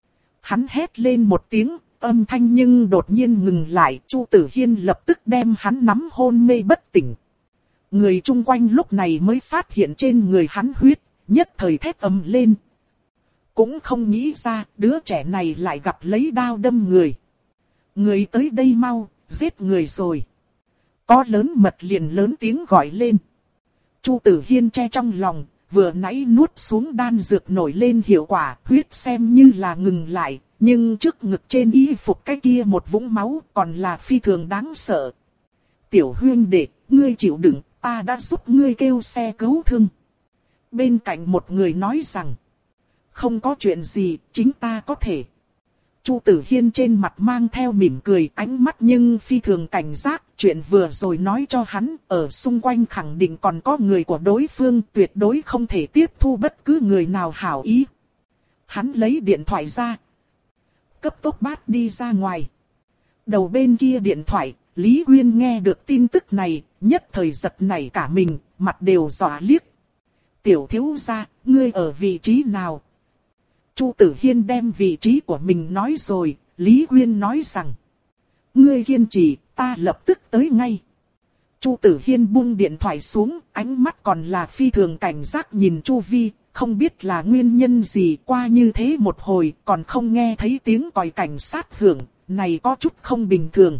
Hắn hét lên một tiếng, âm thanh nhưng đột nhiên ngừng lại, Chu Tử Hiên lập tức đem hắn nắm hôn mê bất tỉnh. Người chung quanh lúc này mới phát hiện trên người hắn huyết, nhất thời thét ầm lên. Cũng không nghĩ ra, đứa trẻ này lại gặp lấy đao đâm người. Người tới đây mau, giết người rồi. Có lớn mật liền lớn tiếng gọi lên. Chu Tử Hiên che trong lòng, vừa nãy nuốt xuống đan dược nổi lên hiệu quả, huyết xem như là ngừng lại, nhưng trước ngực trên y phục cái kia một vũng máu còn là phi thường đáng sợ. Tiểu huyên đệ, ngươi chịu đựng, ta đã giúp ngươi kêu xe cứu thương. Bên cạnh một người nói rằng, không có chuyện gì, chính ta có thể. Chu Tử Hiên trên mặt mang theo mỉm cười, ánh mắt nhưng phi thường cảnh giác, chuyện vừa rồi nói cho hắn, ở xung quanh khẳng định còn có người của đối phương, tuyệt đối không thể tiếp thu bất cứ người nào hảo ý. Hắn lấy điện thoại ra, cấp tốc bắt đi ra ngoài. Đầu bên kia điện thoại, Lý Uyên nghe được tin tức này, nhất thời giật nảy cả mình, mặt đều dọa liếc. Tiểu thiếu gia, ngươi ở vị trí nào? Chu Tử Hiên đem vị trí của mình nói rồi, Lý Uyên nói rằng. Ngươi kiên trì, ta lập tức tới ngay. Chu Tử Hiên buông điện thoại xuống, ánh mắt còn là phi thường cảnh giác nhìn chu vi, không biết là nguyên nhân gì, qua như thế một hồi còn không nghe thấy tiếng còi cảnh sát hưởng, này có chút không bình thường.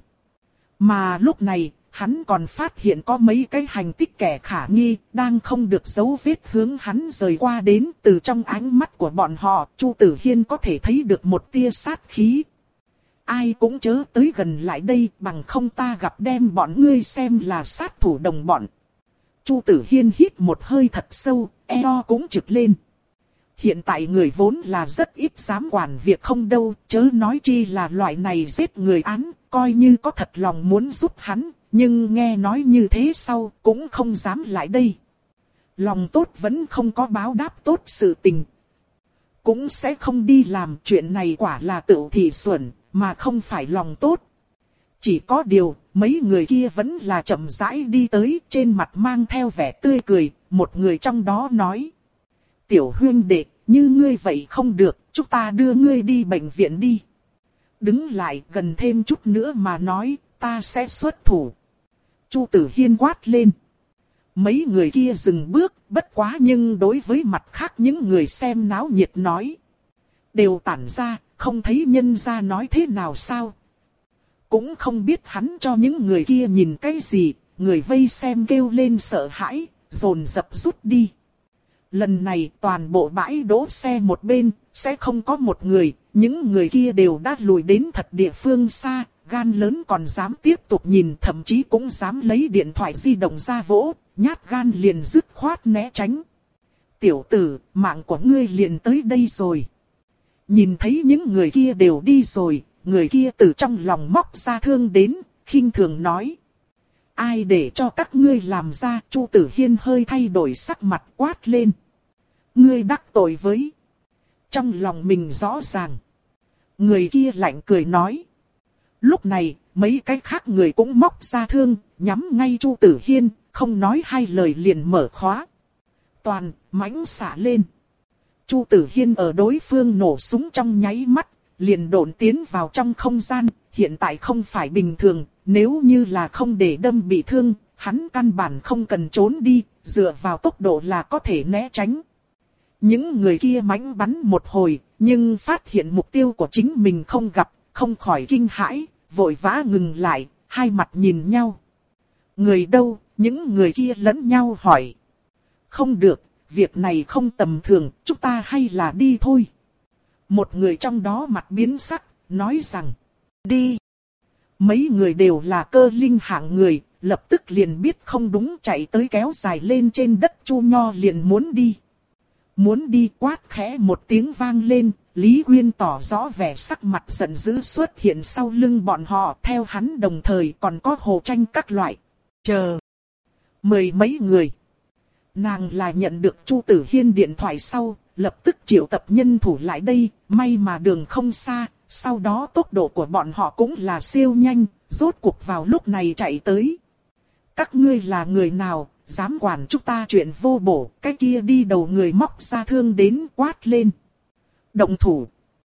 Mà lúc này, hắn còn phát hiện có mấy cái hành tích kẻ khả nghi, đang không được dấu vết hướng hắn rời qua đến, từ trong ánh mắt của bọn họ, Chu Tử Hiên có thể thấy được một tia sát khí. Ai cũng chớ tới gần lại đây, bằng không ta gặp đem bọn ngươi xem là sát thủ đồng bọn. Chu Tử Hiên hít một hơi thật sâu, eo cũng trực lên. Hiện tại người vốn là rất ít dám quản việc không đâu, chớ nói chi là loại này giết người án, coi như có thật lòng muốn giúp hắn, nhưng nghe nói như thế sau cũng không dám lại đây. Lòng tốt vẫn không có báo đáp tốt sự tình. Cũng sẽ không đi làm chuyện này, quả là tự thị xuẩn, mà không phải lòng tốt. Chỉ có điều, mấy người kia vẫn là chậm rãi đi tới, trên mặt mang theo vẻ tươi cười, một người trong đó nói. Tiểu huyên đệ, như ngươi vậy không được, chúng ta đưa ngươi đi bệnh viện đi. Đứng lại gần thêm chút nữa mà nói, ta sẽ xuất thủ. Chu Tử Hiên quát lên. mấy người kia dừng bước, bất quá nhưng đối với mặt khác những người xem náo nhiệt nói. Đều tản ra, không thấy nhân gia nói thế nào sao. Cũng không biết hắn cho những người kia nhìn cái gì, người vây xem kêu lên sợ hãi, dồn dập rút đi. Lần này toàn bộ bãi đỗ xe một bên, sẽ không có một người, những người kia đều đã lùi đến thật địa phương xa, gan lớn còn dám tiếp tục nhìn, thậm chí cũng dám lấy điện thoại di động ra vỗ, nhát gan liền dứt khoát né tránh. Tiểu tử, mạng của ngươi liền tới đây rồi. Nhìn thấy những người kia đều đi rồi, người kia từ trong lòng móc ra thương đến, khinh thường nói. Ai để cho các ngươi làm ra? Chu Tử Hiên hơi thay đổi sắc mặt quát lên. Ngươi đắc tội với. Trong lòng mình rõ ràng. Người kia lạnh cười nói. Lúc này, mấy cái khác người cũng móc ra thương, nhắm ngay Chu Tử Hiên, không nói hai lời liền mở khóa. Toàn, mãnh xả lên. Chu Tử Hiên ở đối phương nổ súng trong nháy mắt, liền độn tiến vào trong không gian, hiện tại không phải bình thường, nếu như là không để đâm bị thương, hắn căn bản không cần trốn đi, dựa vào tốc độ là có thể né tránh. Những người kia mãnh bắn một hồi, nhưng phát hiện mục tiêu của chính mình không gặp, không khỏi kinh hãi, vội vã ngừng lại, hai mặt nhìn nhau. Người đâu? Những người kia lẫn nhau hỏi. Không được, việc này không tầm thường, chúng ta hay là đi thôi. Một người trong đó mặt biến sắc, nói rằng, đi. Mấy người đều là cơ linh hạng người, lập tức liền biết không đúng, chạy tới kéo dài lên trên đất Chu Nho liền muốn đi. Muốn đi, quát khẽ một tiếng vang lên, Lý Quyên tỏ rõ vẻ sắc mặt giận dữ xuất hiện sau lưng bọn họ, theo hắn đồng thời còn có Hồ Tranh các loại. Chờ. Mười mấy người. Nàng là nhận được Chu Tử Hiên điện thoại sau, lập tức triệu tập nhân thủ lại đây, may mà đường không xa, sau đó tốc độ của bọn họ cũng là siêu nhanh, rốt cuộc vào lúc này chạy tới. Các ngươi là người nào, dám quản chúng ta chuyện vô bổ? Cái kia đi đầu người móc ra thương đến quát lên. Động thủ.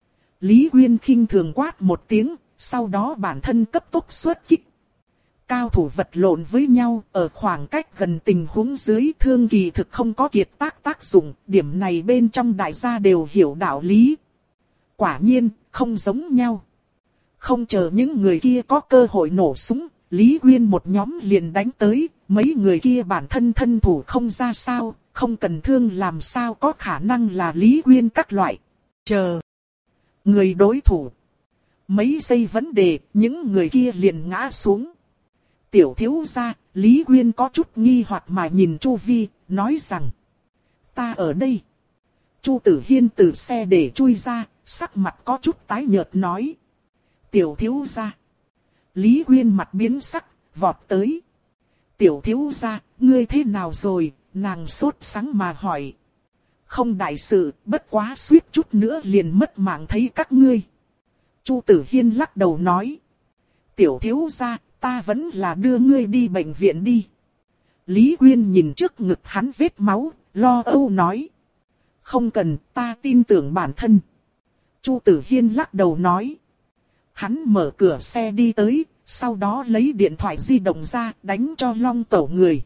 Lý Quyên khinh thường quát một tiếng, sau đó bản thân cấp tốc xuất kích. Cao thủ vật lộn với nhau, ở khoảng cách gần tình huống dưới thương kỳ thực không có kiệt tác tác dụng, điểm này bên trong đại gia đều hiểu đạo lý. Quả nhiên, không giống nhau. Không chờ những người kia có cơ hội nổ súng, Lý Quyên một nhóm liền đánh tới, mấy người kia bản thân thân thủ không ra sao, không cần thương làm sao có khả năng là Lý Quyên các loại. Chờ. Người đối thủ. Mấy giây vấn đề, những người kia liền ngã xuống. Tiểu thiếu gia, Lý Quyên có chút nghi hoặc mà nhìn Chu Vi, nói rằng. Ta ở đây. Chu Tử Hiên từ xe để chui ra, sắc mặt có chút tái nhợt nói. Tiểu thiếu gia. Lý Quyên mặt biến sắc, vọt tới. Tiểu thiếu gia, ngươi thế nào rồi? Nàng sốt sắng mà hỏi. Không đại sự, bất quá suýt chút nữa liền mất mạng thấy các ngươi. Chu Tử Hiên lắc đầu nói. Tiểu thiếu gia, ta vẫn là đưa ngươi đi bệnh viện đi. Lý Quyên nhìn trước ngực hắn vết máu, lo âu nói. Không cần, ta tin tưởng bản thân. Chu Tử Hiên lắc đầu nói. Hắn mở cửa xe đi tới, sau đó lấy điện thoại di động ra đánh cho Long Tẩu người.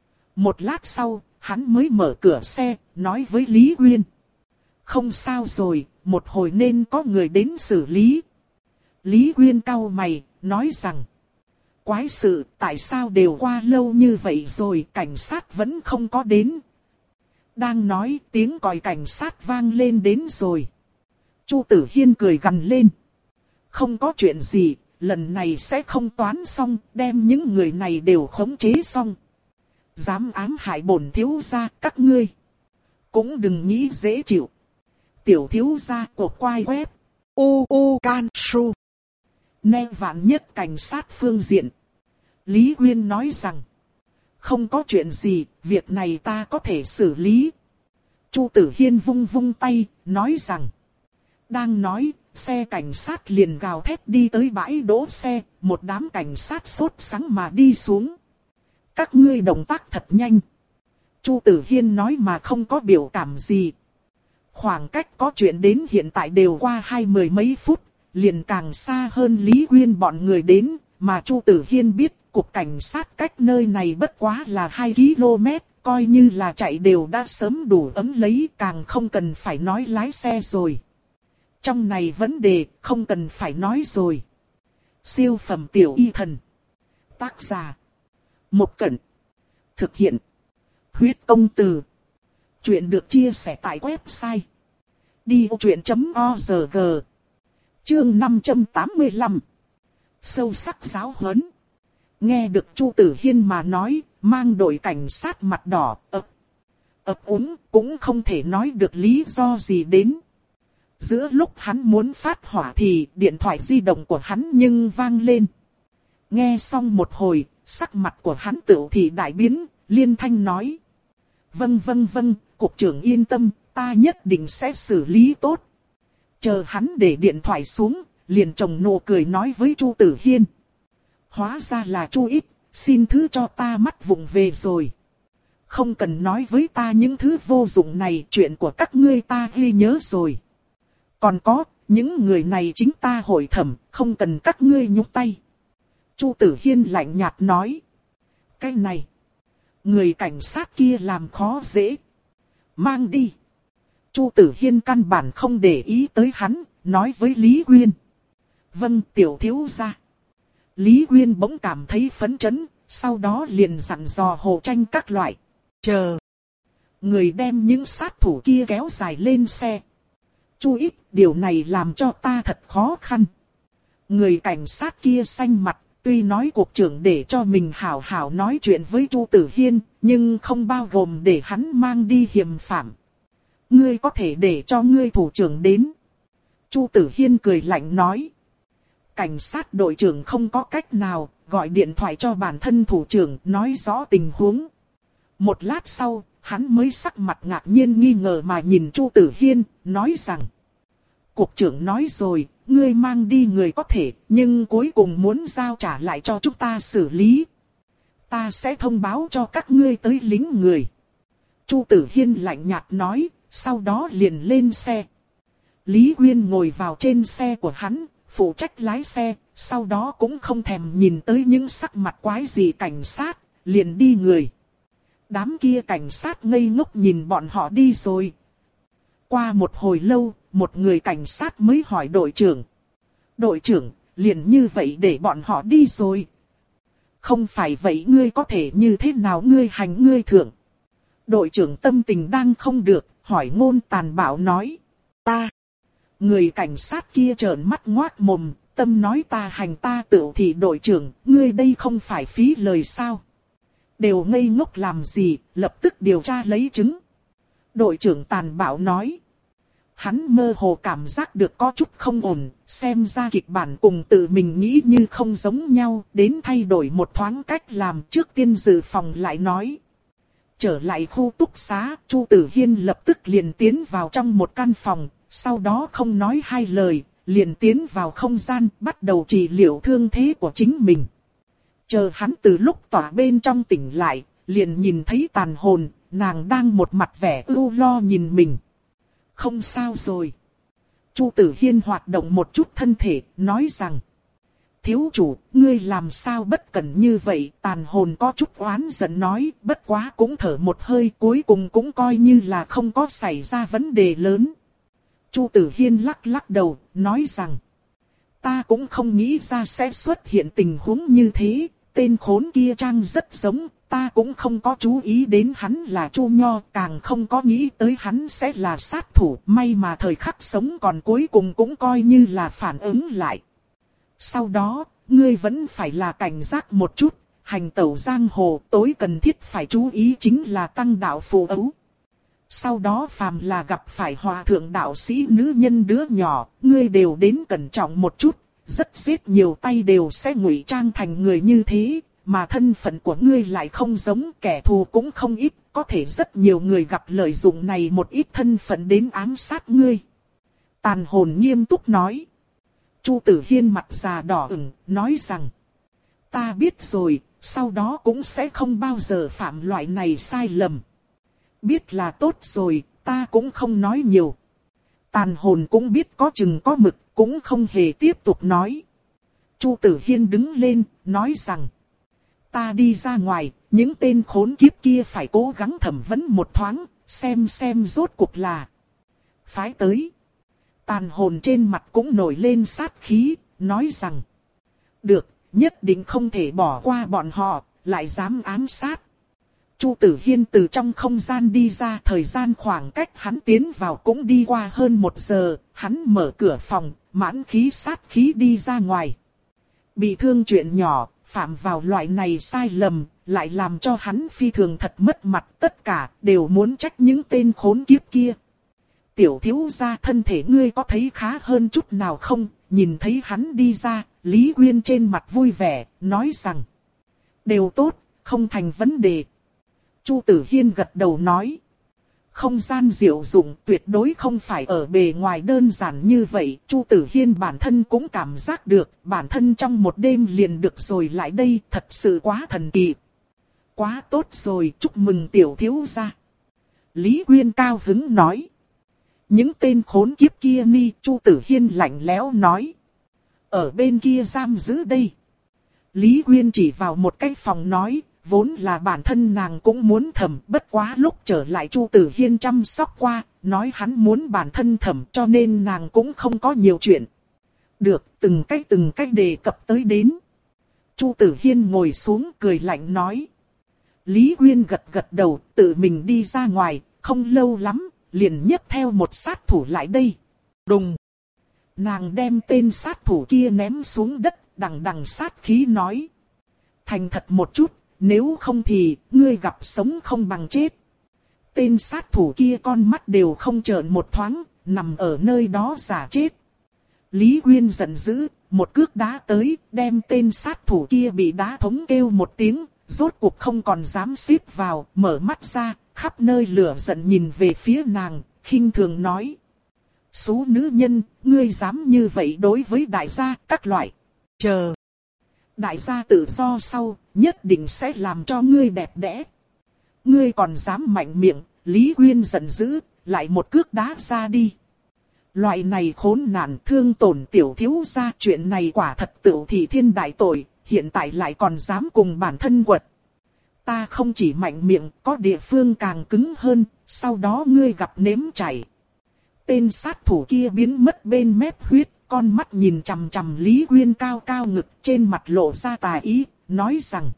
Một lát sau, hắn mới mở cửa xe, nói với Lý Quyên. Không sao rồi, một hồi nên có người đến xử lý. Lý Quyên cau mày, nói rằng. Quái sự, tại sao đều qua lâu như vậy rồi, cảnh sát vẫn không có đến. Đang nói, tiếng còi cảnh sát vang lên đến rồi. Chu Tử Hiên cười gằn lên. Không có chuyện gì, lần này sẽ không toán xong, đem những người này đều khống chế xong. Dám ám hại bổn thiếu gia các ngươi. Cũng đừng nghĩ dễ chịu. Tiểu thiếu gia của quai web. U U Can Su. Nè vạn nhất cảnh sát phương diện. Lý Quyên nói rằng. Không có chuyện gì, việc này ta có thể xử lý. Chu Tử Hiên vung vung tay, nói rằng. Đang nói, xe cảnh sát liền gào thét đi tới bãi đỗ xe, một đám cảnh sát sốt sắng mà đi xuống. Các ngươi động tác thật nhanh. Chu Tử Hiên nói mà không có biểu cảm gì. Khoảng cách có chuyện đến hiện tại đều qua hai mười mấy phút, liền càng xa hơn Lý Quyên bọn người đến, mà Chu Tử Hiên biết cục cảnh sát cách nơi này bất quá là hai ki lô mét, coi như là chạy đều đã sớm đủ ấm lấy, càng không cần phải nói lái xe rồi. Trong này vấn đề không cần phải nói rồi. Siêu phẩm tiểu y thần. Tác giả. Một Cẩn. Thực hiện. Huyết công từ. Chuyện được chia sẻ tại website. đi vô chuyện chấm org. Chương năm trăm tám mươi lăm. Sâu sắc giáo huấn. Nghe được Chu Tử Hiên mà nói, mang đội cảnh sát mặt đỏ, ấp, ấp úng, cũng không thể nói được lý do gì đến. Giữa lúc hắn muốn phát hỏa thì điện thoại di động của hắn nhưng vang lên. Nghe xong một hồi, sắc mặt của hắn tựu thì đại biến, liên thanh nói. Vâng vâng vâng, cục trưởng yên tâm, ta nhất định sẽ xử lý tốt. Chờ hắn để điện thoại xuống, liền trồng nụ cười nói với Chu Tử Hiên. Hóa ra là Chu Ít, xin thứ cho ta mắt vụng về rồi. Không cần nói với ta những thứ vô dụng này, chuyện của các ngươi ta ghi nhớ rồi. Còn có, những người này chính ta hội thẩm, không cần các ngươi nhúc tay. Chu Tử Hiên lạnh nhạt nói. Cái này, người cảnh sát kia làm khó dễ. Mang đi. Chu Tử Hiên căn bản không để ý tới hắn, nói với Lý Quyên. Vâng, tiểu thiếu gia. Lý Quyên bỗng cảm thấy phấn chấn, sau đó liền dặn dò Hồ Tranh các loại. Chờ. Người đem những sát thủ kia kéo dài lên xe. Chu Ít, điều này làm cho ta thật khó khăn. Người cảnh sát kia xanh mặt, tuy nói cục trưởng để cho mình hảo hảo nói chuyện với Chu Tử Hiên, nhưng không bao gồm để hắn mang đi hiểm phạm. Ngươi có thể để cho ngươi thủ trưởng đến. Chu Tử Hiên cười lạnh nói. Cảnh sát đội trưởng không có cách nào, gọi điện thoại cho bản thân thủ trưởng nói rõ tình huống. Một lát sau, hắn mới sắc mặt ngạc nhiên nghi ngờ mà nhìn Chu Tử Hiên, nói rằng. Cục trưởng nói rồi, ngươi mang đi người có thể, nhưng cuối cùng muốn giao trả lại cho chúng ta xử lý. Ta sẽ thông báo cho các ngươi tới lính người. Chu Tử Hiên lạnh nhạt nói, sau đó liền lên xe. Lý Quyên ngồi vào trên xe của hắn, phụ trách lái xe, sau đó cũng không thèm nhìn tới những sắc mặt quái gì cảnh sát, liền đi người. Đám kia cảnh sát ngây ngốc nhìn bọn họ đi rồi. Qua một hồi lâu, một người cảnh sát mới hỏi đội trưởng. Đội trưởng, liền như vậy để bọn họ đi rồi. Không phải vậy ngươi có thể như thế nào ngươi hành ngươi thượng. Đội trưởng tâm tình đang không được, hỏi ngôn tàn bạo nói. Ta. Người cảnh sát kia trợn mắt ngoác mồm, tâm nói ta hành ta tự thì đội trưởng, ngươi đây không phải phí lời sao. Đều ngây ngốc làm gì, lập tức điều tra lấy chứng. Đội trưởng tàn bạo nói. Hắn mơ hồ cảm giác được có chút không ổn, xem ra kịch bản cùng tự mình nghĩ như không giống nhau, đến thay đổi một thoáng cách làm trước tiên dự phòng lại nói. Trở lại khu túc xá, Chu Tử Hiên lập tức liền tiến vào trong một căn phòng, sau đó không nói hai lời, liền tiến vào không gian, bắt đầu trị liệu thương thế của chính mình. Chờ hắn từ lúc tỏa bên trong tỉnh lại, liền nhìn thấy Tàn Hồn, nàng đang một mặt vẻ ưu lo nhìn mình. Không sao rồi. Chu Tử Hiên hoạt động một chút thân thể, nói rằng. Thiếu chủ, ngươi làm sao bất cẩn như vậy? Tàn Hồn có chút oán giận nói, bất quá cũng thở một hơi, cuối cùng cũng coi như là không có xảy ra vấn đề lớn. Chu Tử Hiên lắc lắc đầu, nói rằng. Ta cũng không nghĩ ra sẽ xuất hiện tình huống như thế, tên khốn kia trang rất giống, ta cũng không có chú ý đến hắn là Chu Nho, càng không có nghĩ tới hắn sẽ là sát thủ, may mà thời khắc sống còn cuối cùng cũng coi như là phản ứng lại. Sau đó, ngươi vẫn phải là cảnh giác một chút, hành tẩu giang hồ tối cần thiết phải chú ý chính là tăng đạo phù ấu. Sau đó phàm là gặp phải hòa thượng đạo sĩ nữ nhân đứa nhỏ, ngươi đều đến cẩn trọng một chút, rất giết nhiều tay đều sẽ ngụy trang thành người như thế, mà thân phận của ngươi lại không giống, kẻ thù cũng không ít, có thể rất nhiều người gặp lợi dụng này một ít thân phận đến ám sát ngươi. Tàn Hồn nghiêm túc nói. Chu Tử Hiên mặt già đỏ ửng, nói rằng, ta biết rồi, sau đó cũng sẽ không bao giờ phạm loại này sai lầm. Biết là tốt rồi, ta cũng không nói nhiều. Tàn Hồn cũng biết có chừng có mực, cũng không hề tiếp tục nói. Chu Tử Hiên đứng lên, nói rằng. Ta đi ra ngoài, những tên khốn kiếp kia phải cố gắng thẩm vấn một thoáng, xem xem rốt cuộc là. Phái tới. Tàn hồn trên mặt cũng nổi lên sát khí, nói rằng. Được, nhất định không thể bỏ qua bọn họ, lại dám ám sát. Chu Tử Hiên từ trong không gian đi ra, thời gian khoảng cách hắn tiến vào cũng đi qua hơn một giờ, hắn mở cửa phòng, mãn khí sát khí đi ra ngoài. Bị thương chuyện nhỏ, phạm vào loại này sai lầm, lại làm cho hắn phi thường thật mất mặt, tất cả đều muốn trách những tên khốn kiếp kia. Tiểu thiếu gia, thân thể ngươi có thấy khá hơn chút nào không? Nhìn thấy hắn đi ra, Lý Uyên trên mặt vui vẻ, nói rằng. Đều tốt, không thành vấn đề. Chu Tử Hiên gật đầu nói. Không gian diệu dụng tuyệt đối không phải ở bề ngoài đơn giản như vậy. Chu Tử Hiên bản thân cũng cảm giác được, bản thân trong một đêm liền được rồi lại đây, thật sự quá thần kỳ. Quá tốt rồi, chúc mừng tiểu thiếu gia. Lý Uyên cao hứng nói. Những tên khốn kiếp kia ni, Chu Tử Hiên lạnh lẽo nói. Ở bên kia giam giữ đây. Lý Uyên chỉ vào một cái phòng nói. Vốn là bản thân nàng cũng muốn thẩm, bất quá lúc trở lại Chu Tử Hiên chăm sóc qua, nói hắn muốn bản thân thẩm cho nên nàng cũng không có nhiều chuyện. Được, từng cách từng cách đề cập tới đến. Chu Tử Hiên ngồi xuống cười lạnh nói. Lý Uyên gật gật đầu, tự mình đi ra ngoài, không lâu lắm, liền nhấc theo một sát thủ lại đây. Đùng! Nàng đem tên sát thủ kia ném xuống đất, đằng đằng sát khí nói. Thành thật một chút. Nếu không thì, ngươi gặp sống không bằng chết. Tên sát thủ kia con mắt đều không trợn một thoáng, nằm ở nơi đó giả chết. Lý Uyên giận dữ, một cước đá tới, đem tên sát thủ kia bị đá thống kêu một tiếng, rốt cuộc không còn dám xít vào, mở mắt ra, khắp nơi lửa giận nhìn về phía nàng, khinh thường nói. Số nữ nhân, ngươi dám như vậy đối với đại gia, các loại. Chờ. Đại gia tự do sau, nhất định sẽ làm cho ngươi đẹp đẽ. Ngươi còn dám mạnh miệng, Lý Uyên giận dữ, lại một cước đá ra đi. Loại này khốn nạn thương tổn tiểu thiếu gia, chuyện này quả thật tựu thị thiên đại tội, hiện tại lại còn dám cùng bản thân quật. Ta không chỉ mạnh miệng, có địa phương càng cứng hơn, sau đó ngươi gặp nếm chảy. Tên sát thủ kia biến mất bên mép huyết. Con mắt nhìn chằm chằm Lý Uyên cao cao ngực, trên mặt lộ ra tà ý, nói rằng.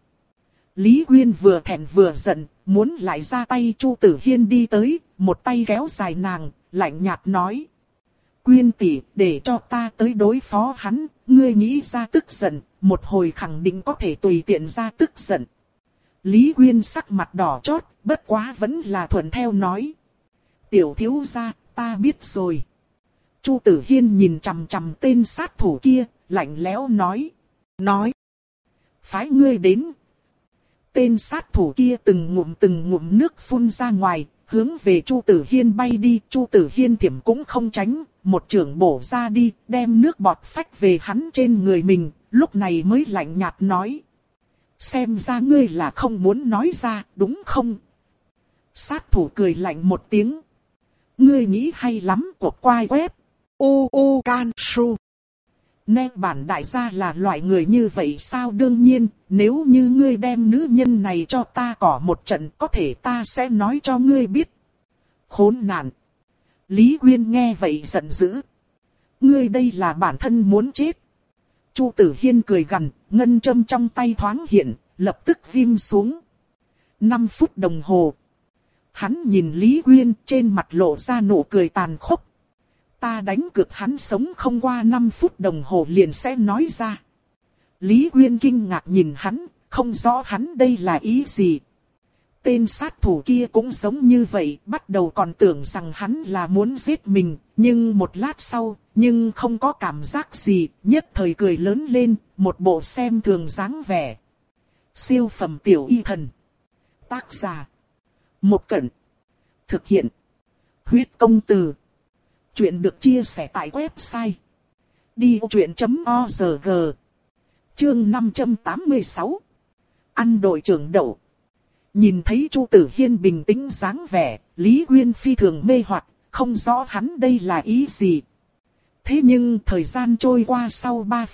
Lý Uyên vừa thẹn vừa giận, muốn lại ra tay. Chu Tử Hiên đi tới, một tay kéo dài nàng, lạnh nhạt nói. Uyên tỷ, để cho ta tới đối phó hắn, ngươi nghĩ ra tức giận, một hồi khẳng định có thể tùy tiện ra tức giận. Lý Uyên sắc mặt đỏ chót, bất quá vẫn là thuận theo nói. Tiểu thiếu gia, ta biết rồi. Chu Tử Hiên nhìn chằm chằm tên sát thủ kia, lạnh lẽo nói. Nói. Phái ngươi đến. Tên sát thủ kia từng ngụm từng ngụm nước phun ra ngoài, hướng về Chu Tử Hiên bay đi. Chu Tử Hiên thiểm cũng không tránh, một chưởng bổ ra đi, đem nước bọt phách về hắn trên người mình, lúc này mới lạnh nhạt nói. Xem ra ngươi là không muốn nói ra, đúng không? Sát thủ cười lạnh một tiếng. Ngươi nghĩ hay lắm, cuộc quay web. U U Can Su. Nè bản đại gia là loại người như vậy sao? Đương nhiên, nếu như ngươi đem nữ nhân này cho ta cỏ một trận, có thể ta sẽ nói cho ngươi biết. Khốn nạn. Lý Uyên nghe vậy giận dữ. Ngươi đây là bản thân muốn chết. Chu Tử Hiên cười gằn, ngân châm trong tay thoáng hiện, lập tức viêm xuống. Năm phút đồng hồ. Hắn nhìn Lý Uyên, trên mặt lộ ra nụ cười tàn khốc. Ta đánh cược hắn sống không qua năm phút đồng hồ liền sẽ nói ra. Lý Uyên kinh ngạc nhìn hắn, không rõ hắn đây là ý gì. Tên sát thủ kia cũng giống như vậy, bắt đầu còn tưởng rằng hắn là muốn giết mình, nhưng một lát sau, nhưng không có cảm giác gì, nhất thời cười lớn lên, một bộ xem thường dáng vẻ. Siêu phẩm tiểu y thần. Tác giả. Một Cẩn. Thực hiện. Huyết công từ. Chuyện được chia sẻ tại website đi vô chuyện chấm org. Chương năm trăm tám mươi sáu. Ăn đội trưởng đậu. Nhìn thấy Chu Tử Hiên bình tĩnh dáng vẻ, Lý Uyên phi thường mê hoặc, không rõ hắn đây là ý gì. Thế nhưng thời gian trôi qua sau ba phút,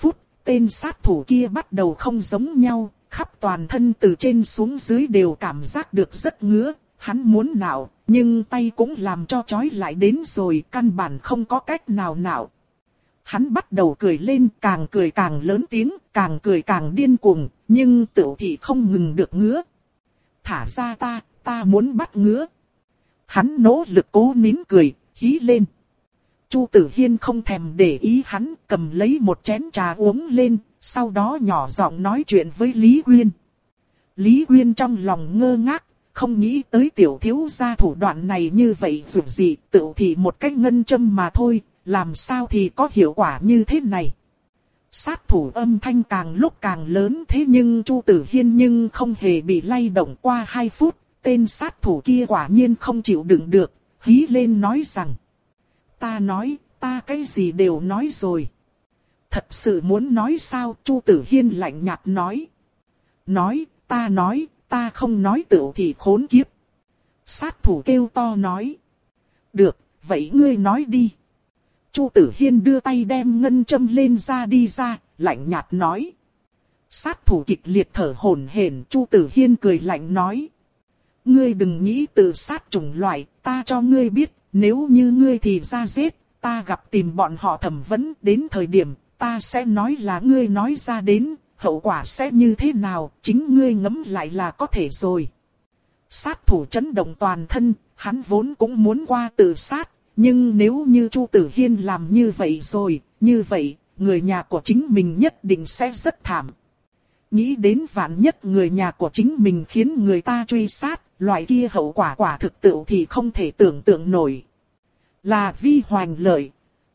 tên sát thủ kia bắt đầu không giống nhau, khắp toàn thân từ trên xuống dưới đều cảm giác được rất ngứa, hắn muốn nạo, nhưng tay cũng làm cho chói lại đến rồi, căn bản không có cách nào nạo. Hắn bắt đầu cười lên, càng cười càng lớn tiếng, càng cười càng điên cuồng, nhưng tựu thì không ngừng được ngứa. Thả ra ta, ta muốn bắt ngứa. Hắn nỗ lực cố nín cười, hí lên. Chu Tử Hiên không thèm để ý hắn, cầm lấy một chén trà uống lên, sau đó nhỏ giọng nói chuyện với Lý Uyên. Lý Uyên trong lòng ngơ ngác, không nghĩ tới tiểu thiếu gia thủ đoạn này như vậy dù gì, tự thì một cách ngân châm mà thôi, làm sao thì có hiệu quả như thế này. Sát thủ âm thanh càng lúc càng lớn, thế nhưng Chu Tử Hiên nhưng không hề bị lay động. Qua hai phút, tên sát thủ kia quả nhiên không chịu đựng được, hí lên nói rằng: ta nói, ta cái gì đều nói rồi. Thật sự muốn nói sao? Chu Tử Hiên lạnh nhạt nói. Nói, ta nói, ta không nói tựu thì khốn kiếp. Sát thủ kêu to nói. Được, vậy ngươi nói đi. Chu Tử Hiên đưa tay đem ngân châm lên ra đi ra, lạnh nhạt nói. Sát thủ kịch liệt thở hổn hển. Chu Tử Hiên cười lạnh nói. Ngươi đừng nghĩ tự sát chủng loại, ta cho ngươi biết, nếu như ngươi thì ra giết, ta gặp tìm bọn họ thẩm vấn, đến thời điểm, ta sẽ nói là ngươi nói ra đến, hậu quả sẽ như thế nào, chính ngươi ngẫm lại là có thể rồi. Sát thủ chấn động toàn thân, hắn vốn cũng muốn qua tự sát, nhưng nếu như Chu Tử Hiên làm như vậy rồi, như vậy, người nhà của chính mình nhất định sẽ rất thảm. Nghĩ đến vạn nhất người nhà của chính mình khiến người ta truy sát, loại kia hậu quả quả thực tự thì không thể tưởng tượng nổi. Là Vi Hoành Lợi.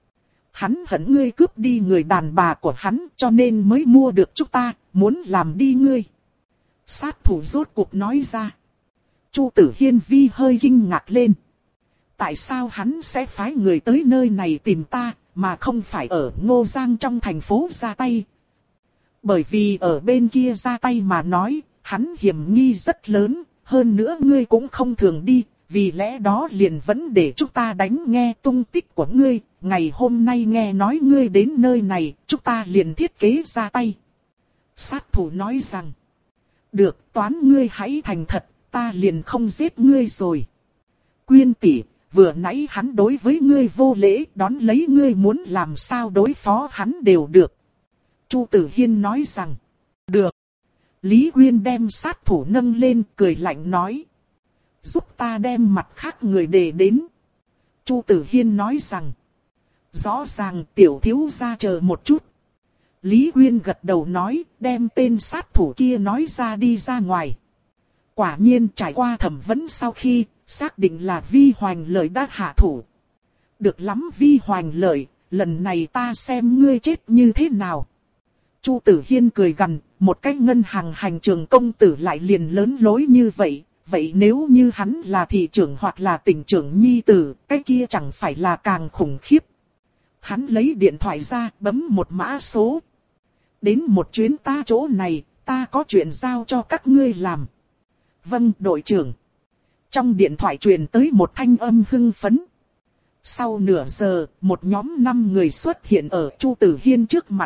Hắn hận ngươi cướp đi người đàn bà của hắn cho nên mới mua được chúng ta, muốn làm đi ngươi. Sát thủ rốt cuộc nói ra. Chu Tử Hiên Vi hơi kinh ngạc lên. Tại sao hắn sẽ phái người tới nơi này tìm ta, mà không phải ở Ngô Giang trong thành phố ra tay? Bởi vì ở bên kia ra tay mà nói, hắn hiểm nghi rất lớn, hơn nữa ngươi cũng không thường đi, vì lẽ đó liền vẫn để chúng ta đánh nghe tung tích của ngươi, ngày hôm nay nghe nói ngươi đến nơi này, chúng ta liền thiết kế ra tay. Sát thủ nói rằng, được, toán ngươi hãy thành thật, ta liền không giết ngươi rồi. Quyên tỷ, vừa nãy hắn đối với ngươi vô lễ, đón lấy ngươi muốn làm sao đối phó hắn đều được. Chu Tử Hiên nói rằng, được. Lý Uyên đem sát thủ nâng lên, cười lạnh nói. Giúp ta đem mặt khác người để đến. Chu Tử Hiên nói rằng, rõ ràng tiểu thiếu gia chờ một chút. Lý Uyên gật đầu nói, đem tên sát thủ kia nói ra đi ra ngoài. Quả nhiên trải qua thẩm vấn sau khi, xác định là Vi Hoành Lợi đã hạ thủ. Được lắm Vi Hoành Lợi, lần này ta xem ngươi chết như thế nào. Chu Tử Hiên cười gằn, một cái ngân hàng hành trường công tử lại liền lớn lối như vậy. Vậy nếu như hắn là thị trưởng hoặc là tỉnh trưởng nhi tử, cái kia chẳng phải là càng khủng khiếp. Hắn lấy điện thoại ra, bấm một mã số. Đến một chuyến ta chỗ này, ta có chuyện giao cho các ngươi làm. Vâng, đội trưởng. Trong điện thoại truyền tới một thanh âm hưng phấn. Sau nửa giờ, một nhóm năm người xuất hiện ở Chu Tử Hiên trước mặt.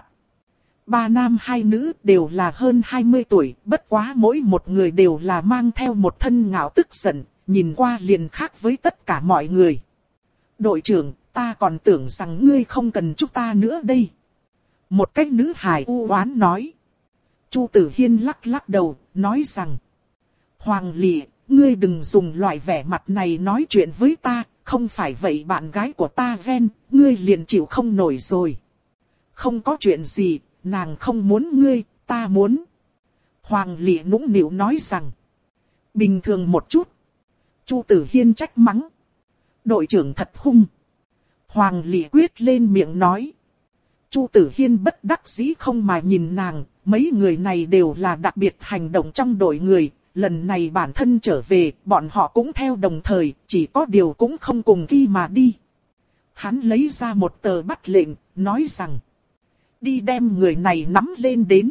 Ba nam hai nữ đều là hơn hai mươi tuổi, bất quá mỗi một người đều là mang theo một thân ngạo tức giận, nhìn qua liền khác với tất cả mọi người. Đội trưởng, ta còn tưởng rằng ngươi không cần chúng ta nữa đây. Một cách nữ hài u oán nói. Chu Tử Hiên lắc lắc đầu, nói rằng. Hoàng Lị, ngươi đừng dùng loại vẻ mặt này nói chuyện với ta, không phải vậy bạn gái của ta ghen, ngươi liền chịu không nổi rồi. Không có chuyện gì. Nàng không muốn ngươi, ta muốn. Hoàng Lị nũng nịu nói rằng. Bình thường một chút. Chu Tử Hiên trách mắng. Đội trưởng thật hung. Hoàng Lị quyết lên miệng nói. Chu Tử Hiên bất đắc dĩ không mà nhìn nàng. Mấy người này đều là đặc biệt hành động trong đội người. Lần này bản thân trở về, bọn họ cũng theo đồng thời, chỉ có điều cũng không cùng khi mà đi. Hắn lấy ra một tờ bắt lệnh, nói rằng. Đi đem người này nắm lên đến.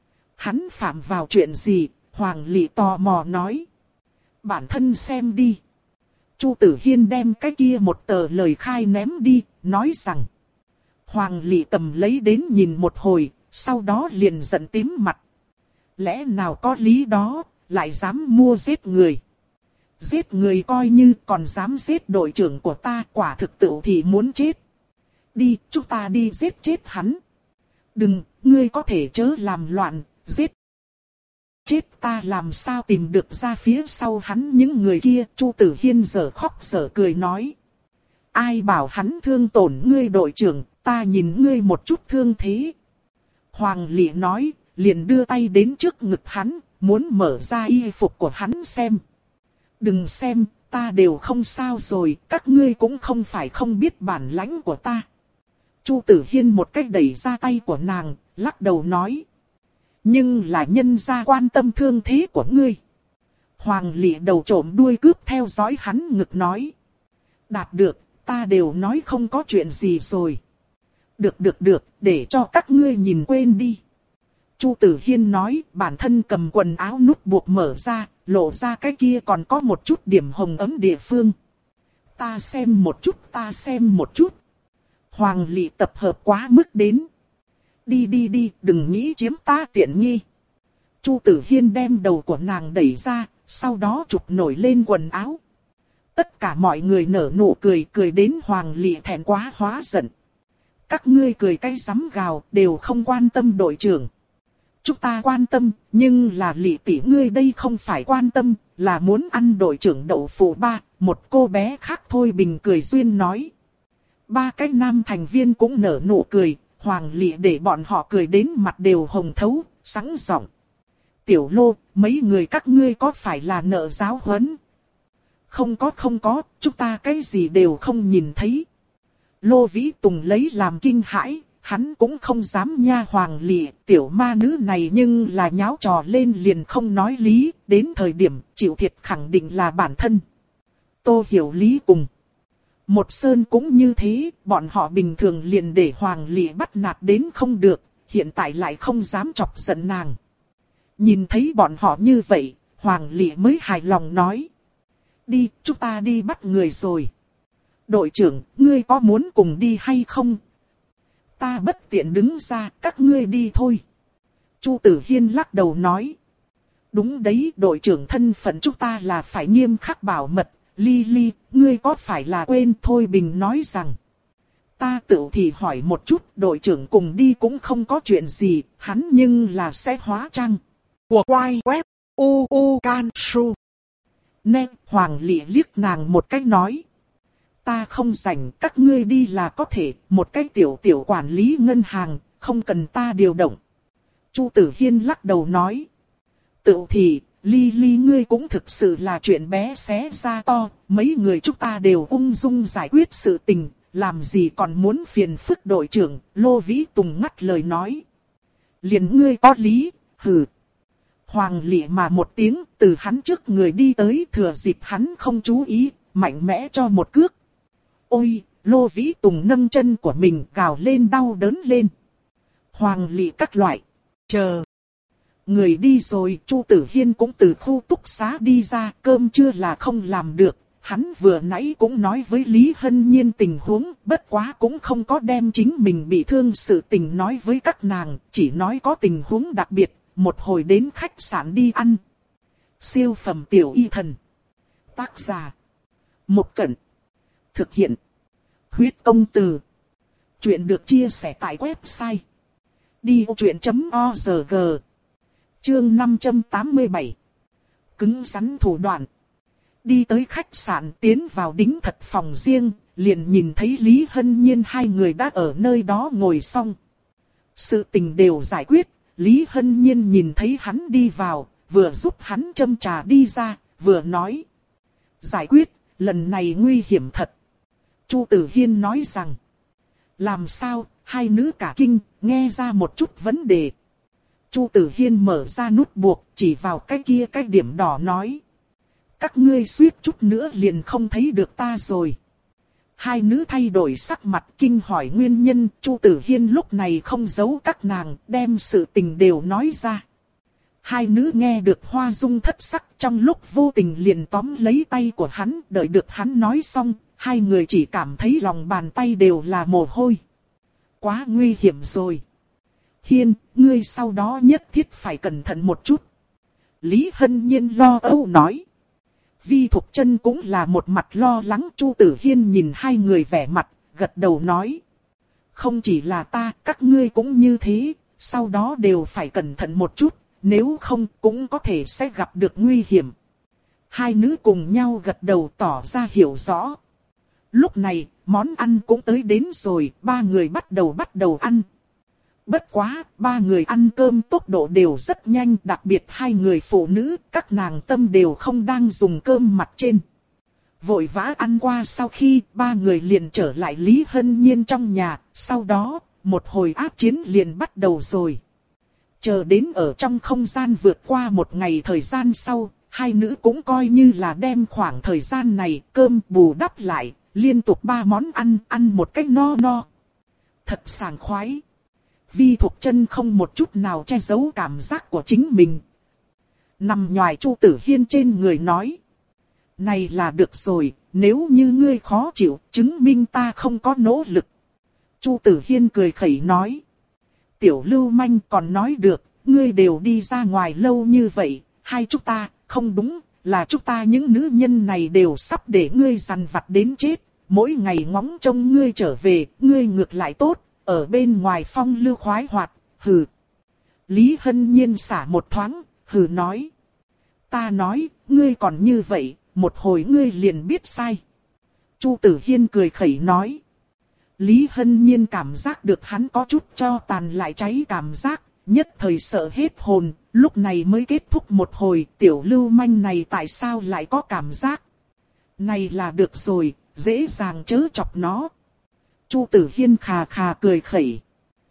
Hắn phạm vào chuyện gì? Hoàng Lị tò mò nói. Bản thân xem đi. Chu Tử Hiên đem cái kia một tờ lời khai ném đi, nói rằng. Hoàng Lị cầm lấy đến nhìn một hồi, sau đó liền giận tím mặt. Lẽ nào có lý đó, lại dám mua giết người. Giết người coi như còn dám giết đội trưởng của ta, quả thực tự thì muốn chết. Đi, chúng ta đi giết chết hắn. Đừng, ngươi có thể chớ làm loạn, giết. Chết ta làm sao tìm được ra phía sau hắn những người kia, Chu Tử Hiên giở khóc giở cười nói. Ai bảo hắn thương tổn ngươi đội trưởng, ta nhìn ngươi một chút thương thế. Hoàng Lệ nói, liền đưa tay đến trước ngực hắn, muốn mở ra y phục của hắn xem. Đừng xem, ta đều không sao rồi, các ngươi cũng không phải không biết bản lãnh của ta. Chu Tử Hiên một cách đẩy ra tay của nàng, lắc đầu nói. Nhưng là nhân gia quan tâm thương thế của ngươi. Hoàng Lệ đầu trộm đuôi cướp theo dõi hắn ngực nói. Đạt được, ta đều nói không có chuyện gì rồi. Được được được, để cho các ngươi nhìn quên đi. Chu Tử Hiên nói, bản thân cầm quần áo nút buộc mở ra, lộ ra cái kia còn có một chút điểm hồng ấm địa phương. Ta xem một chút, ta xem một chút. Hoàng Lệ tập hợp quá mức đến. Đi đi đi, đừng nghĩ chiếm ta tiện nghi. Chu Tử Hiên đem đầu của nàng đẩy ra, sau đó chụp nổi lên quần áo. Tất cả mọi người nở nụ cười, cười đến Hoàng Lệ thẹn quá hóa giận. Các ngươi cười cái rắm gào, đều không quan tâm đội trưởng. Chúng ta quan tâm, nhưng là Lệ tỷ ngươi đây không phải quan tâm, là muốn ăn đội trưởng đậu phụ ba. Một cô bé khác Thôi Bình cười duyên nói. Ba cái nam thành viên cũng nở nụ cười. Hoàng Lệ để bọn họ cười đến mặt đều hồng thấu, sẵn giọng. Tiểu Lô, mấy người các ngươi có phải là nợ giáo huấn? Không có không có, chúng ta cái gì đều không nhìn thấy. Lô Vĩ Tùng lấy làm kinh hãi, hắn cũng không dám nha Hoàng Lệ, tiểu ma nữ này nhưng là nháo trò lên liền không nói lý, đến thời điểm chịu thiệt khẳng định là bản thân. Tô Hiểu Lý cùng Một Sơn cũng như thế, bọn họ bình thường liền để Hoàng Lệ bắt nạt đến không được, hiện tại lại không dám chọc giận nàng. Nhìn thấy bọn họ như vậy, Hoàng Lệ mới hài lòng nói. Đi, chúng ta đi bắt người rồi. Đội trưởng, ngươi có muốn cùng đi hay không? Ta bất tiện đứng ra, các ngươi đi thôi. Chu Tử Hiên lắc đầu nói. Đúng đấy, đội trưởng thân phận chúng ta là phải nghiêm khắc bảo mật. Ly Ly, ngươi có phải là quên? Thôi Bình nói rằng. Ta tự thì hỏi một chút, đội trưởng cùng đi cũng không có chuyện gì, hắn nhưng là sẽ hóa trang. Của quay web, u u can su. Nè, Hoàng Lệ liếc nàng một cách nói. Ta không rảnh, các ngươi đi là có thể, một cái tiểu tiểu quản lý ngân hàng, không cần ta điều động. Chu Tử Hiên lắc đầu nói. Tự thì, Ly Ly ngươi cũng thực sự là chuyện bé xé ra to, mấy người chúng ta đều ung dung giải quyết sự tình, làm gì còn muốn phiền phức đội trưởng, Lô Vĩ Tùng ngắt lời nói. Liền ngươi có lý, hừ. Hoàng Lệ mà một tiếng, từ hắn trước người đi tới, thừa dịp hắn không chú ý, mạnh mẽ cho một cước. Ôi, Lô Vĩ Tùng nâng chân của mình gào lên đau đớn lên. Hoàng Lệ các loại, chờ. Người đi rồi, Chu Tử Hiên cũng từ khu túc xá đi ra, cơm trưa là không làm được. Hắn vừa nãy cũng nói với Lý Hân Nhiên tình huống, bất quá cũng không có đem chính mình bị thương sự tình nói với các nàng, chỉ nói có tình huống đặc biệt, một hồi đến khách sạn đi ăn. Siêu phẩm tiểu y thần. Tác giả. Một Cẩn. Thực hiện. Huyết công từ. Chuyện được chia sẻ tại website. đi vô chuyện chấm org. Chương năm trăm tám mươi bảy. Cứng rắn thủ đoạn. Đi tới khách sạn tiến vào đính thật phòng riêng, liền nhìn thấy Lý Hân Nhiên hai người đã ở nơi đó ngồi xong. Sự tình đều giải quyết, Lý Hân Nhiên nhìn thấy hắn đi vào, vừa giúp hắn châm trà đi ra, vừa nói. Giải quyết, lần này nguy hiểm thật. Chu Tử Hiên nói rằng. Làm sao, hai nữ cả kinh, nghe ra một chút vấn đề. Chu Tử Hiên mở ra nút buộc, chỉ vào cái kia cái điểm đỏ nói. Các ngươi suýt chút nữa liền không thấy được ta rồi. Hai nữ thay đổi sắc mặt kinh hỏi nguyên nhân, Chu Tử Hiên lúc này không giấu các nàng, đem sự tình đều nói ra. Hai nữ nghe được hoa dung thất sắc, trong lúc vô tình liền tóm lấy tay của hắn, đợi được hắn nói xong, hai người chỉ cảm thấy lòng bàn tay đều là mồ hôi. Quá nguy hiểm rồi. Hiên, ngươi sau đó nhất thiết phải cẩn thận một chút. Lý Hân Nhiên lo âu nói. Vi Thục Chân cũng là một mặt lo lắng. Chu Tử Hiên nhìn hai người vẻ mặt, gật đầu nói. Không chỉ là ta, các ngươi cũng như thế, sau đó đều phải cẩn thận một chút, nếu không cũng có thể sẽ gặp được nguy hiểm. Hai nữ cùng nhau gật đầu tỏ ra hiểu rõ. Lúc này, món ăn cũng tới đến rồi, ba người bắt đầu bắt đầu ăn. Bất quá, ba người ăn cơm tốc độ đều rất nhanh, đặc biệt hai người phụ nữ, các nàng tâm đều không đang dùng cơm mặt trên. Vội vã ăn qua sau khi ba người liền trở lại Lý Hân Nhiên trong nhà, sau đó, một hồi ác chiến liền bắt đầu rồi. Chờ đến ở trong không gian vượt qua một ngày thời gian sau, hai nữ cũng coi như là đem khoảng thời gian này cơm bù đắp lại, liên tục ba món ăn, ăn một cách no no. Thật sảng khoái. Vi Thục Chân không một chút nào che giấu cảm giác của chính mình. Nằm nhòi Chu Tử Hiên trên người nói. Này là được rồi, nếu như ngươi khó chịu, chứng minh ta không có nỗ lực. Chu Tử Hiên cười khẩy nói. Tiểu lưu manh còn nói được, ngươi đều đi ra ngoài lâu như vậy, hai chúng ta, không đúng, là chúng ta những nữ nhân này đều sắp để ngươi dằn vặt đến chết. Mỗi ngày ngóng trông ngươi trở về, ngươi ngược lại tốt, ở bên ngoài phong lưu khoái hoạt, hừ. Lý Hân Nhiên xả một thoáng, hừ nói. Ta nói, ngươi còn như vậy, một hồi ngươi liền biết sai. Chu Tử Hiên cười khẩy nói. Lý Hân Nhiên cảm giác được hắn có chút cho tàn lại cháy cảm giác, nhất thời sợ hết hồn, lúc này mới kết thúc một hồi, tiểu lưu manh này tại sao lại có cảm giác. Này là được rồi, dễ dàng chớ chọc nó. Chu Tử Hiên khà khà cười khẩy.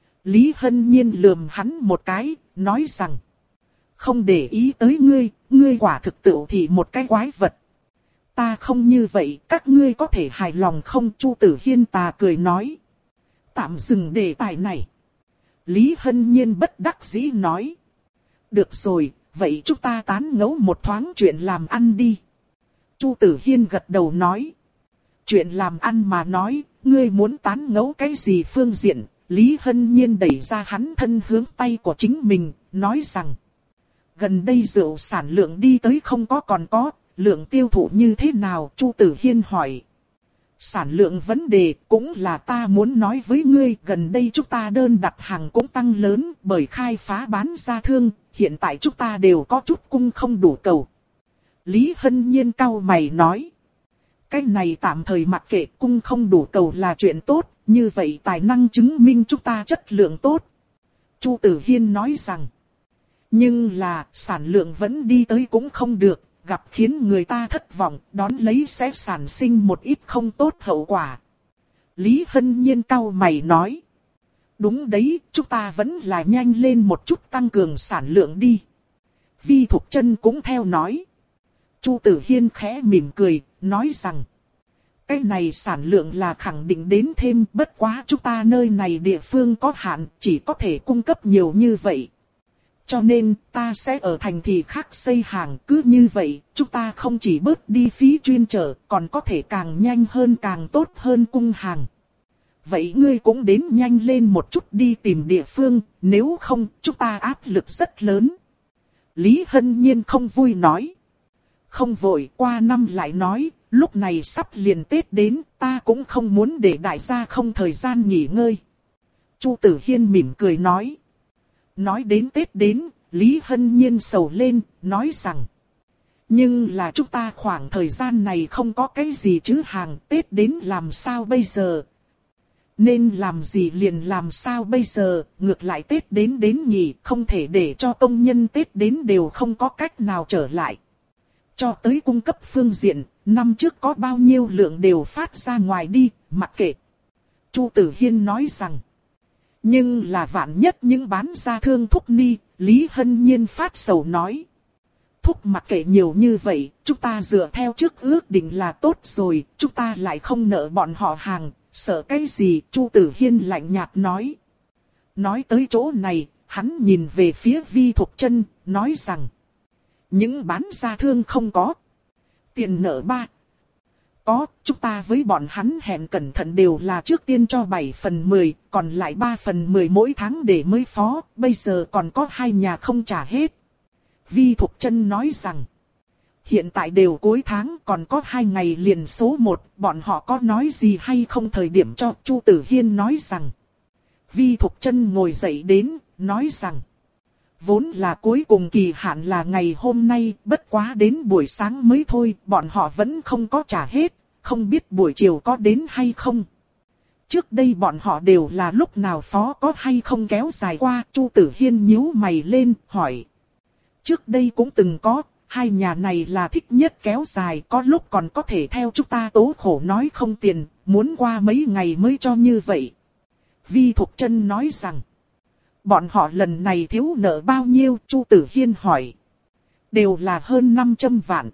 Lý Hân Nhiên lườm hắn một cái, nói rằng. Không để ý tới ngươi, ngươi quả thực tự thì một cái quái vật. Ta không như vậy, các ngươi có thể hài lòng không? Chu Tử Hiên tà cười nói. Tạm dừng đề tài này. Lý Hân Nhiên bất đắc dĩ nói. Được rồi, vậy chúng ta tán ngẫu một thoáng chuyện làm ăn đi. Chu Tử Hiên gật đầu nói. Chuyện làm ăn mà nói, ngươi muốn tán ngẫu cái gì phương diện? Lý Hân Nhiên đẩy ra hắn thân hướng tay của chính mình, nói rằng. Gần đây rượu sản lượng đi tới không có còn có, lượng tiêu thụ như thế nào? Chu Tử Hiên hỏi. Sản lượng vấn đề cũng là ta muốn nói với ngươi, gần đây chúng ta đơn đặt hàng cũng tăng lớn bởi khai phá bán ra thương, hiện tại chúng ta đều có chút cung không đủ cầu. Lý Hân Nhiên cau mày nói. Cái này tạm thời mặc kệ, cung không đủ cầu là chuyện tốt, như vậy tài năng chứng minh chúng ta chất lượng tốt. Chu Tử Hiên nói rằng. Nhưng là sản lượng vẫn đi tới cũng không được, gặp khiến người ta thất vọng, đón lấy sẽ sản sinh một ít không tốt hậu quả. Lý Hân Nhiên cau mày nói. Đúng đấy, chúng ta vẫn là nhanh lên một chút tăng cường sản lượng đi. Vi Thục Chân cũng theo nói. Chu Tử Hiên khẽ mỉm cười, nói rằng. Cái này sản lượng là khẳng định đến thêm, bất quá chúng ta nơi này địa phương có hạn, chỉ có thể cung cấp nhiều như vậy. Cho nên, ta sẽ ở thành thị khác xây hàng, cứ như vậy, chúng ta không chỉ bớt đi phí chuyên chở, còn có thể càng nhanh hơn càng tốt hơn cung hàng. Vậy ngươi cũng đến nhanh lên một chút đi tìm địa phương, nếu không, chúng ta áp lực rất lớn. Lý Hân Nhiên không vui nói. Không vội, qua năm lại nói, lúc này sắp liền Tết đến, ta cũng không muốn để đại gia không thời gian nghỉ ngơi. Chu Tử Hiên mỉm cười nói. Nói đến Tết đến, Lý Hân Nhiên sầu lên, nói rằng. Nhưng là chúng ta khoảng thời gian này không có cái gì chứ hàng, Tết đến làm sao bây giờ? Nên làm gì liền làm sao bây giờ, ngược lại Tết đến đến nhỉ, không thể để cho công nhân Tết đến đều không có cách nào trở lại. Cho tới cung cấp phương diện, năm trước có bao nhiêu lượng đều phát ra ngoài đi, mặc kệ. Chu Tử Hiên nói rằng. Nhưng là vạn nhất những bán ra thương thúc ni, Lý Hân Nhiên phát sầu nói. Thúc mặc kệ nhiều như vậy, chúng ta dựa theo trước ước định là tốt rồi, chúng ta lại không nợ bọn họ hàng, sợ cái gì? Chu Tử Hiên lạnh nhạt nói. Nói tới chỗ này, hắn nhìn về phía Vi Thục Chân, nói rằng. Những bán ra thương không có tiền nợ ba. có, chúng ta với bọn hắn hẹn cẩn thận đều là trước tiên cho bảy phần mười, còn lại ba phần mười mỗi tháng để mới phó, bây giờ còn có hai nhà không trả hết. Vi Thục Chân nói rằng, hiện tại đều cuối tháng còn có hai ngày liền số một, bọn họ có nói gì hay không thời điểm cho. Chu Tử Hiên nói rằng, Vi Thục Chân ngồi dậy đến, nói rằng, vốn là cuối cùng kỳ hạn là ngày hôm nay, bất quá đến buổi sáng mới thôi, bọn họ vẫn không có trả hết, không biết buổi chiều có đến hay không. Trước đây bọn họ đều là lúc nào phó có hay không kéo dài qua. Chu Tử Hiên nhíu mày lên, hỏi. Trước đây cũng từng có, hai nhà này là thích nhất kéo dài, có lúc còn có thể theo chúng ta tố khổ nói không tiền, muốn qua mấy ngày mới cho như vậy. Vi Thục Chân nói rằng, bọn họ lần này thiếu nợ bao nhiêu? Chu Tử Hiên hỏi. Đều là hơn năm trăm vạn.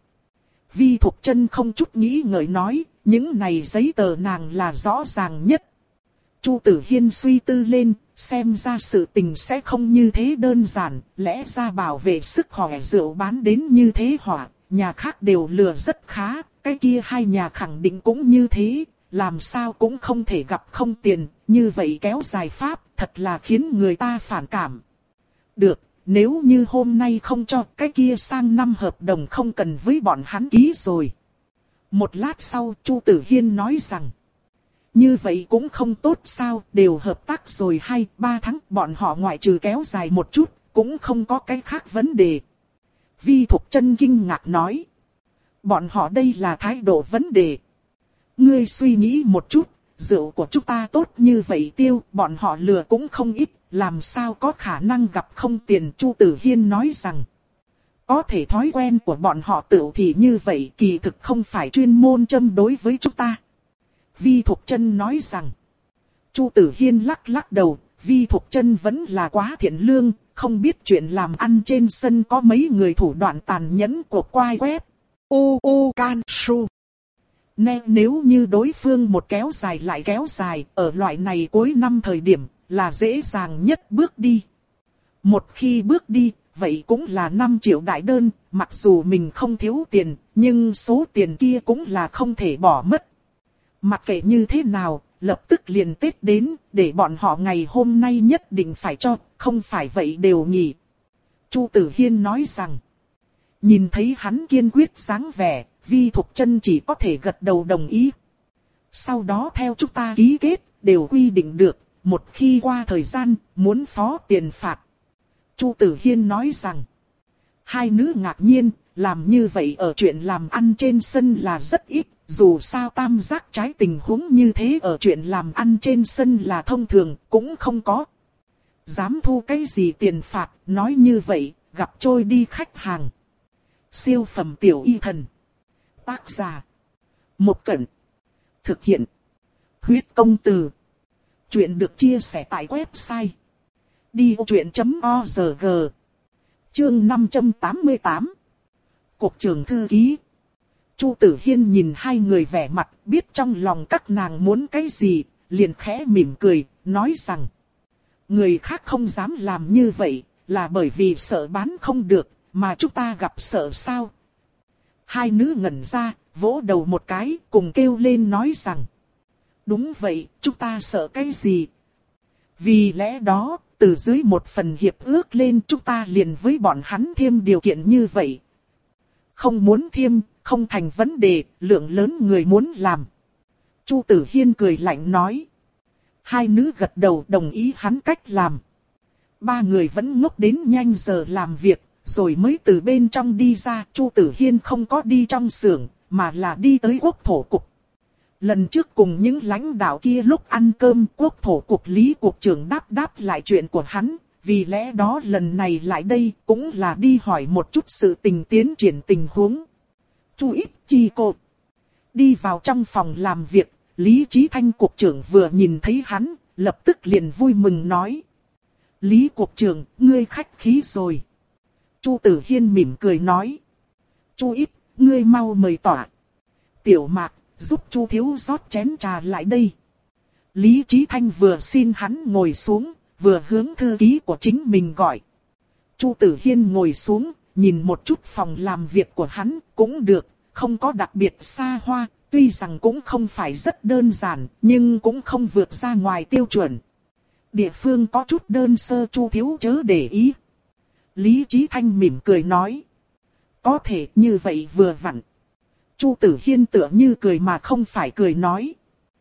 Vi Thục Chân không chút nghĩ ngợi nói, những này giấy tờ nàng là rõ ràng nhất. Chu Tử Hiên suy tư lên, xem ra sự tình sẽ không như thế đơn giản, lẽ ra bảo vệ sức khỏe rượu bán đến như thế hỏa, nhà khác đều lừa rất khá, cái kia hai nhà khẳng định cũng như thế, làm sao cũng không thể gặp không tiền, như vậy kéo dài pháp, thật là khiến người ta phản cảm. Được, nếu như hôm nay không cho, cái kia sang năm hợp đồng không cần với bọn hắn ký rồi. Một lát sau, Chu Tử Hiên nói rằng, như vậy cũng không tốt sao, đều hợp tác rồi hai, ba tháng, bọn họ ngoại trừ kéo dài một chút, cũng không có cái khác vấn đề. Vi Thục Chân kinh ngạc nói, bọn họ đây là thái độ vấn đề. Ngươi suy nghĩ một chút, rượu của chúng ta tốt như vậy tiêu, bọn họ lừa cũng không ít, làm sao có khả năng gặp không tiền. Chu Tử Hiên nói rằng, có thể thói quen của bọn họ tự thì như vậy, kỳ thực không phải chuyên môn châm đối với chúng ta. Vi Thục Chân nói rằng, Chu Tử Hiên lắc lắc đầu, Vi Thục Chân vẫn là quá thiện lương, không biết chuyện làm ăn trên sân có mấy người thủ đoạn tàn nhẫn của quai quét. U U Can Su. Nè, nếu như đối phương một kéo dài lại kéo dài, ở loại này cuối năm thời điểm, là dễ dàng nhất bước đi. Một khi bước đi, vậy cũng là năm triệu đại đơn, mặc dù mình không thiếu tiền, nhưng số tiền kia cũng là không thể bỏ mất. Mặc kệ như thế nào, lập tức liền Tết đến, để bọn họ ngày hôm nay nhất định phải cho, không phải vậy đều nghỉ. Chu Tử Hiên nói rằng, nhìn thấy hắn kiên quyết sáng vẻ, Vi Thục Chân chỉ có thể gật đầu đồng ý. Sau đó theo chúng ta ký kết, đều quy định được, một khi qua thời gian, muốn phó tiền phạt. Chu Tử Hiên nói rằng, hai nữ ngạc nhiên, làm như vậy ở chuyện làm ăn trên sân là rất ít, dù sao tam giác trái tình huống như thế ở chuyện làm ăn trên sân là thông thường, cũng không có. Dám thu cái gì tiền phạt, nói như vậy, gặp trôi đi khách hàng. Siêu phẩm tiểu y thần. Tác giả, Một Cẩn. Thực hiện, Huyết Công Từ. Chuyện được chia sẻ tại website đi ô chuyện chấm org. Chương năm trăm tám mươi tám. Cục trưởng thư ký. Chu Tử Hiên nhìn hai người vẻ mặt, biết trong lòng các nàng muốn cái gì, liền khẽ mỉm cười, nói rằng, người khác không dám làm như vậy, là bởi vì sợ bán không được, mà chúng ta gặp sợ sao? Hai nữ ngẩn ra, vỗ đầu một cái, cùng kêu lên nói rằng, đúng vậy, chúng ta sợ cái gì? Vì lẽ đó, từ dưới một phần hiệp ước lên chúng ta liền với bọn hắn thêm điều kiện như vậy. Không muốn thêm, không thành vấn đề, lượng lớn người muốn làm. Chu Tử Hiên cười lạnh nói. Hai nữ gật đầu đồng ý hắn cách làm. Ba người vẫn ngốc đến nhanh giờ làm việc, rồi mới từ bên trong đi ra. Chu Tử Hiên không có đi trong xưởng, mà là đi tới Quốc Thổ Cục. Lần trước cùng những lãnh đạo kia lúc ăn cơm, Quốc Thổ Cục Lý Cục trưởng đáp đáp lại chuyện của hắn. Vì lẽ đó lần này lại đây cũng là đi hỏi một chút sự tình tiến triển tình huống. Chu Ít Chi Cô đi vào trong phòng làm việc, Lý Chí Thanh Cục trưởng vừa nhìn thấy hắn, lập tức liền vui mừng nói. Lý Cục trưởng, ngươi khách khí rồi. Chu Tử Hiên mỉm cười nói. Chu Ít, ngươi mau mời tỏa. Tiểu Mạc, giúp Chu Thiếu rót chén trà lại đây. Lý Chí Thanh vừa xin hắn ngồi xuống, vừa hướng thư ký của chính mình gọi. Chu Tử Hiên ngồi xuống, nhìn một chút phòng làm việc của hắn, cũng được, không có đặc biệt xa hoa, tuy rằng cũng không phải rất đơn giản, nhưng cũng không vượt ra ngoài tiêu chuẩn. Địa phương có chút đơn sơ, Chu thiếu chớ để ý. Lý Chí Thanh mỉm cười nói. Có thể như vậy vừa vặn. Chu Tử Hiên tựa như cười mà không phải cười nói.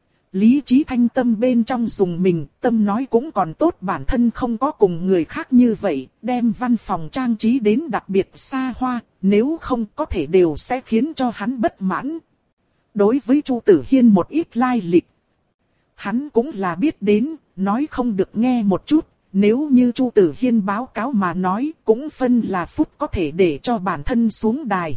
Lý Chí Thanh tâm bên trong dùng mình, tâm nói cũng còn tốt bản thân không có cùng người khác như vậy, đem văn phòng trang trí đến đặc biệt xa hoa, nếu không có thể đều sẽ khiến cho hắn bất mãn. Đối với Chu Tử Hiên một ít lai lịch, hắn cũng là biết đến, nói không được nghe một chút, nếu như Chu Tử Hiên báo cáo mà nói, cũng phân là phút có thể để cho bản thân xuống đài.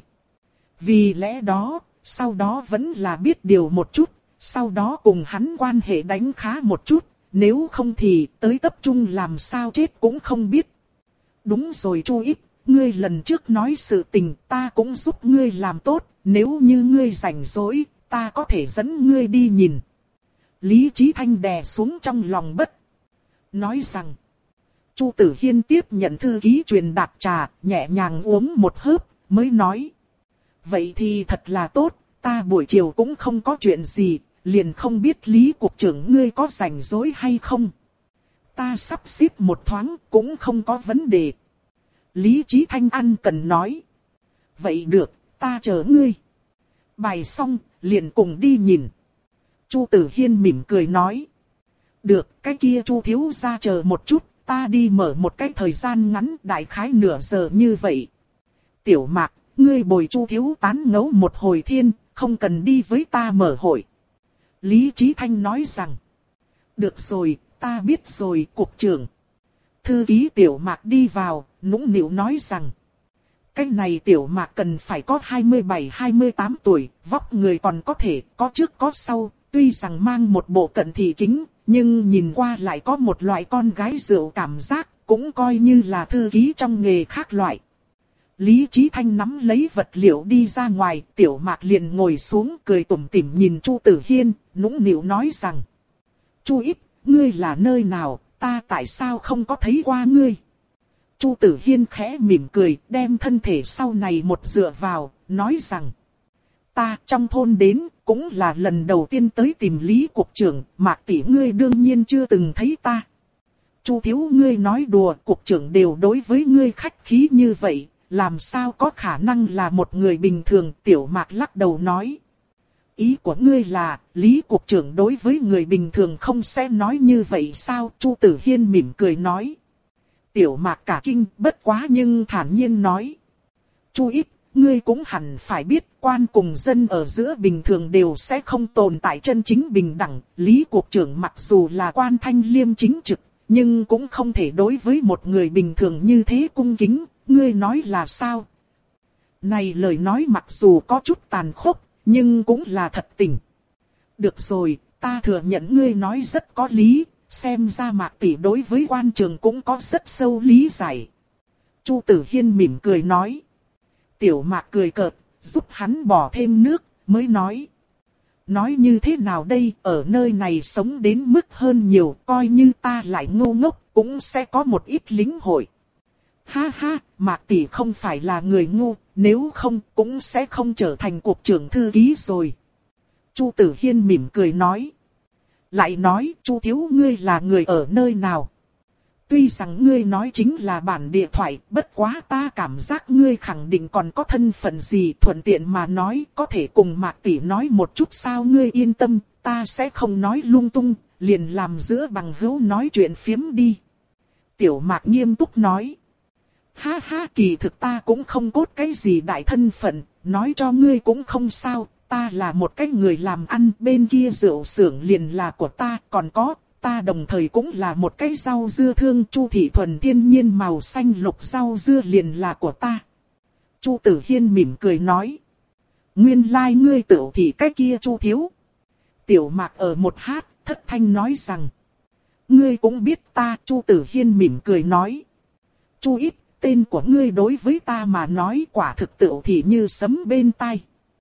Vì lẽ đó, sau đó vẫn là biết điều một chút, sau đó cùng hắn quan hệ đánh khá một chút, nếu không thì tới tập trung làm sao chết cũng không biết. Đúng rồi Chu Ít, ngươi lần trước nói sự tình ta cũng giúp ngươi làm tốt, nếu như ngươi rảnh rỗi, ta có thể dẫn ngươi đi nhìn. Lý Chí Thanh đè xuống trong lòng bất. Nói rằng, Chu Tử Hiên tiếp nhận thư ký truyền đạt trà, nhẹ nhàng uống một hớp, mới nói. Vậy thì thật là tốt, ta buổi chiều cũng không có chuyện gì, liền không biết Lý cục trưởng ngươi có rảnh rỗi hay không. Ta sắp xếp một thoáng, cũng không có vấn đề. Lý Chí Thanh ăn cần nói. Vậy được, ta chờ ngươi. Bài xong, liền cùng đi nhìn. Chu Tử Hiên mỉm cười nói. Được, cái kia Chu thiếu gia chờ một chút, ta đi mở một cái thời gian ngắn đại khái nửa giờ như vậy. Tiểu Mạc, ngươi bồi Chu thiếu tán ngẫu một hồi thiên, không cần đi với ta mở hội. Lý Chí Thanh nói rằng. Được rồi, ta biết rồi, cục trưởng. Thư ký Tiểu Mạc đi vào, nũng nịu nói rằng. Cái này Tiểu Mạc cần phải có hai mươi bảy hai mươi tám tuổi, vóc người còn có thể, có trước có sau, tuy rằng mang một bộ cận thị kính, nhưng nhìn qua lại có một loại con gái rượu cảm giác, cũng coi như là thư ký trong nghề khác loại. Lý Chí Thanh nắm lấy vật liệu đi ra ngoài, Tiểu Mạc liền ngồi xuống cười tủm tỉm nhìn Chu Tử Hiên, nũng nịu nói rằng. Chu Ít, ngươi là nơi nào, ta tại sao không có thấy qua ngươi? Chu Tử Hiên khẽ mỉm cười, đem thân thể sau này một dựa vào, nói rằng. Ta trong thôn đến, cũng là lần đầu tiên tới tìm Lý cục trưởng, Mạc tỷ ngươi đương nhiên chưa từng thấy ta. Chu thiếu ngươi nói đùa, cục trưởng đều đối với ngươi khách khí như vậy, làm sao có khả năng là một người bình thường, Tiểu Mạc lắc đầu nói. Ý của ngươi là, Lý cục trưởng đối với người bình thường không sẽ nói như vậy sao? Chu Tử Hiên mỉm cười nói. Tiểu Mạc cả kinh, bất quá nhưng thản nhiên nói. Chu Ít, ngươi cũng hẳn phải biết, quan cùng dân ở giữa bình thường đều sẽ không tồn tại chân chính bình đẳng. Lý cục trưởng mặc dù là quan thanh liêm chính trực, nhưng cũng không thể đối với một người bình thường như thế cung kính. Ngươi nói là sao? Này lời nói mặc dù có chút tàn khốc, nhưng cũng là thật tình. Được rồi, ta thừa nhận ngươi nói rất có lý, xem ra Mạc tỷ đối với quan trường cũng có rất sâu lý giải. Chu Tử Hiên mỉm cười nói. Tiểu Mạc cười cợt, giúp hắn bỏ thêm nước, mới nói. Nói như thế nào đây, ở nơi này sống đến mức hơn nhiều, coi như ta lại ngu ngốc, cũng sẽ có một ít lính hội. Ha ha, Mạc tỷ không phải là người ngu, nếu không cũng sẽ không trở thành cục trưởng thư ký rồi. Chu Tử Hiên mỉm cười nói. Lại nói, Chu thiếu ngươi là người ở nơi nào? Tuy rằng ngươi nói chính là bản địa thoại, bất quá ta cảm giác ngươi khẳng định còn có thân phận gì, thuận tiện mà nói, có thể cùng Mạc tỷ nói một chút sao? Ngươi yên tâm, ta sẽ không nói lung tung, liền làm giữa bằng hữu nói chuyện phiếm đi. Tiểu Mạc nghiêm túc nói. Ha ha, kỳ thực ta cũng không cốt cái gì đại thân phận, nói cho ngươi cũng không sao, ta là một cái người làm ăn, bên kia rượu xưởng liền là của ta, còn có, ta đồng thời cũng là một cái rau dưa thương. Chu thị thuần thiên nhiên màu xanh lục rau dưa liền là của ta. Chu Tử Hiên mỉm cười nói. Nguyên lai like ngươi tự thì cái kia Chu thiếu. Tiểu Mạc ở một hát, thất thanh nói rằng. Ngươi cũng biết ta. Chu Tử Hiên mỉm cười nói. Chu Ít, tên của ngươi đối với ta mà nói quả thực tự thì như sấm bên tai.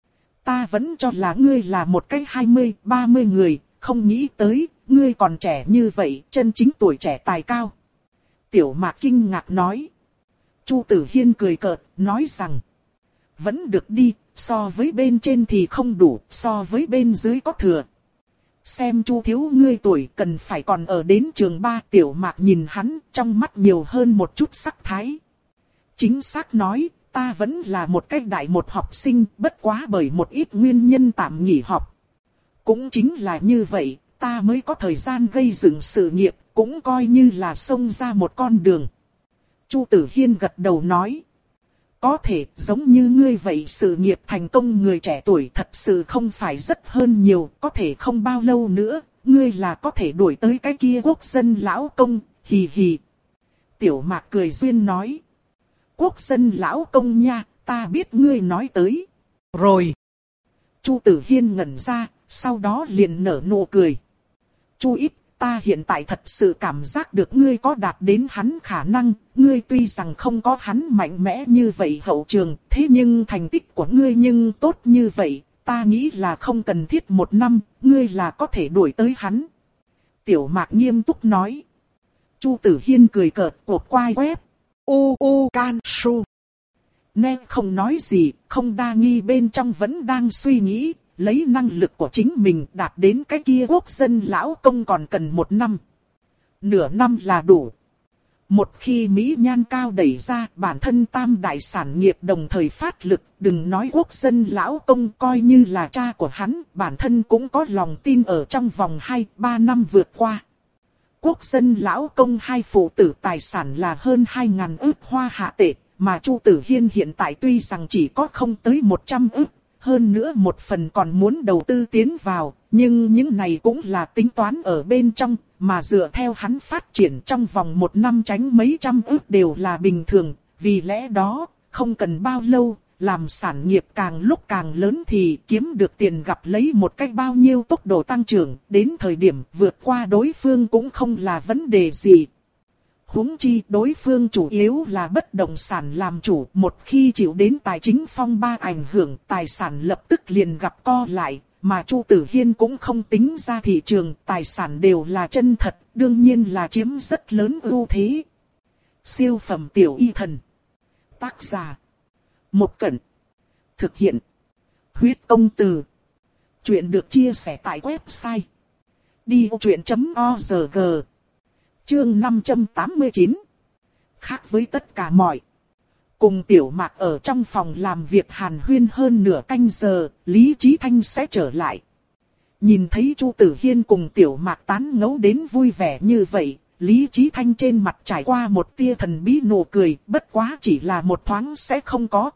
Ta vẫn cho là ngươi là một cái hai mươi, ba mươi người, không nghĩ tới, ngươi còn trẻ như vậy, chân chính tuổi trẻ tài cao. Tiểu Mạc kinh ngạc nói. Chu Tử Hiên cười cợt, nói rằng. Vẫn được đi, so với bên trên thì không đủ, so với bên dưới có thừa. Xem Chu thiếu ngươi tuổi cần phải còn ở đến trường ba. Tiểu Mạc nhìn hắn, trong mắt nhiều hơn một chút sắc thái. Chính xác nói, ta vẫn là một cái đại một học sinh, bất quá bởi một ít nguyên nhân tạm nghỉ học. Cũng chính là như vậy, ta mới có thời gian gây dựng sự nghiệp, cũng coi như là xông ra một con đường. Chu Tử Hiên gật đầu nói. Có thể giống như ngươi vậy, sự nghiệp thành công người trẻ tuổi thật sự không phải rất hơn nhiều, có thể không bao lâu nữa, ngươi là có thể đuổi tới cái kia quốc dân lão công, hì hì. Tiểu Mạc cười duyên nói. Quốc dân lão công nha, ta biết ngươi nói tới. Rồi. Chu Tử Hiên ngẩn ra, sau đó liền nở nụ cười. Chu ít, ta hiện tại thật sự cảm giác được ngươi có đạt đến hắn khả năng, ngươi tuy rằng không có hắn mạnh mẽ như vậy hậu trường, thế nhưng thành tích của ngươi nhưng tốt như vậy, ta nghĩ là không cần thiết một năm, ngươi là có thể đuổi tới hắn. Tiểu Mạc nghiêm túc nói. Chu Tử Hiên cười cợt, cột quai quép. U u can su. Nè không nói gì, không đa nghi bên trong vẫn đang suy nghĩ. Lấy năng lực của chính mình đạt đến cái kia quốc dân lão công còn cần một năm. Nửa năm là đủ. Một khi Mỹ Nhan cao đẩy ra, bản thân tam đại sản nghiệp đồng thời phát lực, đừng nói quốc dân lão công, coi như là cha của hắn, bản thân cũng có lòng tin ở trong vòng hai ba năm vượt qua. Quốc dân lão công hai phụ tử tài sản là hơn hai ngàn ức hoa hạ tệ, mà Chu Tử Hiên hiện tại tuy rằng chỉ có không tới một trăm ức. Hơn nữa một phần còn muốn đầu tư tiến vào, nhưng những này cũng là tính toán ở bên trong, mà dựa theo hắn phát triển trong vòng một năm tránh mấy trăm ức đều là bình thường, vì lẽ đó, không cần bao lâu, làm sản nghiệp càng lúc càng lớn thì kiếm được tiền gặp lấy một cách bao nhiêu tốc độ tăng trưởng, đến thời điểm vượt qua đối phương cũng không là vấn đề gì. Huống chi đối phương chủ yếu là bất động sản làm chủ, một khi chịu đến tài chính phong ba ảnh hưởng, tài sản lập tức liền gặp co lại, mà Chu Tử Hiên cũng không tính ra thị trường, tài sản đều là chân thật, đương nhiên là chiếm rất lớn ưu thế. Siêu phẩm tiểu y thần. Tác giả. Một Cẩn. Thực hiện. Huyết công từ. Chuyện được chia sẻ tại website. đi ô chuyện chấm org. Chương năm trăm tám mươi chín. Khác với tất cả mọi. Cùng Tiểu Mạc ở trong phòng làm việc hàn huyên hơn nửa canh giờ, Lý Chí Thanh sẽ trở lại. Nhìn thấy Chu Tử Hiên cùng Tiểu Mạc tán ngẫu đến vui vẻ như vậy, Lý Chí Thanh trên mặt trải qua một tia thần bí nụ cười, bất quá chỉ là một thoáng sẽ không có.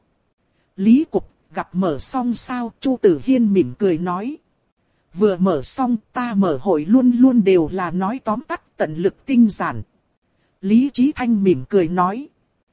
Lý Cục, gặp mở xong sao? Chu Tử Hiên mỉm cười nói. Vừa mở xong, ta mở hội luôn luôn đều là nói tóm tắt, tận lực tinh giản. Lý Chí Thanh mỉm cười nói.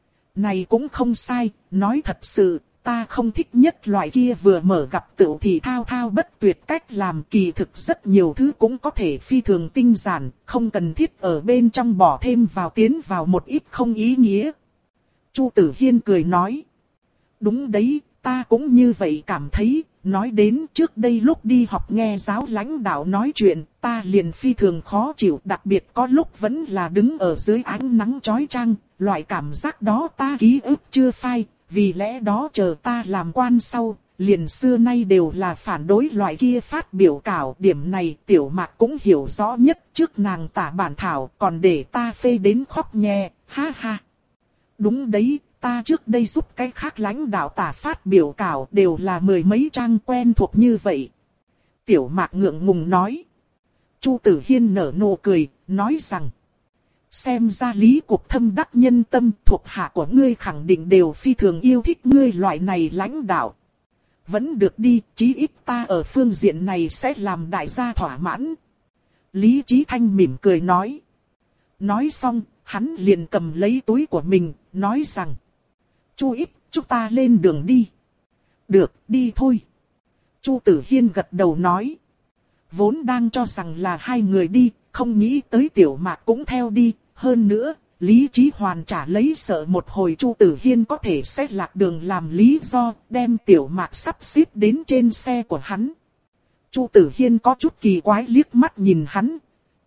Này cũng không sai, nói thật sự, ta không thích nhất loại kia vừa mở gặp tựu thì thao thao bất tuyệt cách làm, kỳ thực rất nhiều thứ cũng có thể phi thường tinh giản, không cần thiết ở bên trong bỏ thêm vào tiến vào một ít không ý nghĩa. Chu Tử Hiên cười nói. Đúng đấy, ta cũng như vậy cảm thấy. Nói đến trước đây lúc đi học nghe giáo lãnh đạo nói chuyện, ta liền phi thường khó chịu, đặc biệt có lúc vẫn là đứng ở dưới ánh nắng chói chang, loại cảm giác đó ta ký ức chưa phai, vì lẽ đó chờ ta làm quan sau, liền xưa nay đều là phản đối loại kia phát biểu cảo. Điểm này Tiểu Mạc cũng hiểu rõ nhất, trước nàng tả bản thảo còn để ta phê đến khóc nhè, ha ha. Đúng đấy. Ta trước đây giúp cái khác lãnh đạo tả phát biểu cảo đều là mười mấy trang quen thuộc như vậy. Tiểu Mạc ngượng ngùng nói. Chu Tử Hiên nở nụ cười, nói rằng. Xem ra Lý Cục thâm đắc nhân tâm, thuộc hạ của ngươi khẳng định đều phi thường yêu thích ngươi loại này lãnh đạo. Vẫn được đi, chí ít ta ở phương diện này sẽ làm đại gia thỏa mãn. Lý Chí Thanh mỉm cười nói. Nói xong, hắn liền cầm lấy túi của mình, nói rằng. Chu ít, chúng ta lên đường đi. Được, đi thôi. Chu Tử Hiên gật đầu nói. Vốn đang cho rằng là hai người đi, không nghĩ tới Tiểu Mạc cũng theo đi. Hơn nữa, Lý Chí Hoàn trả lấy sợ một hồi Chu Tử Hiên có thể sẽ lạc đường làm lý do, đem Tiểu Mạc sắp xếp đến trên xe của hắn. Chu Tử Hiên có chút kỳ quái liếc mắt nhìn hắn.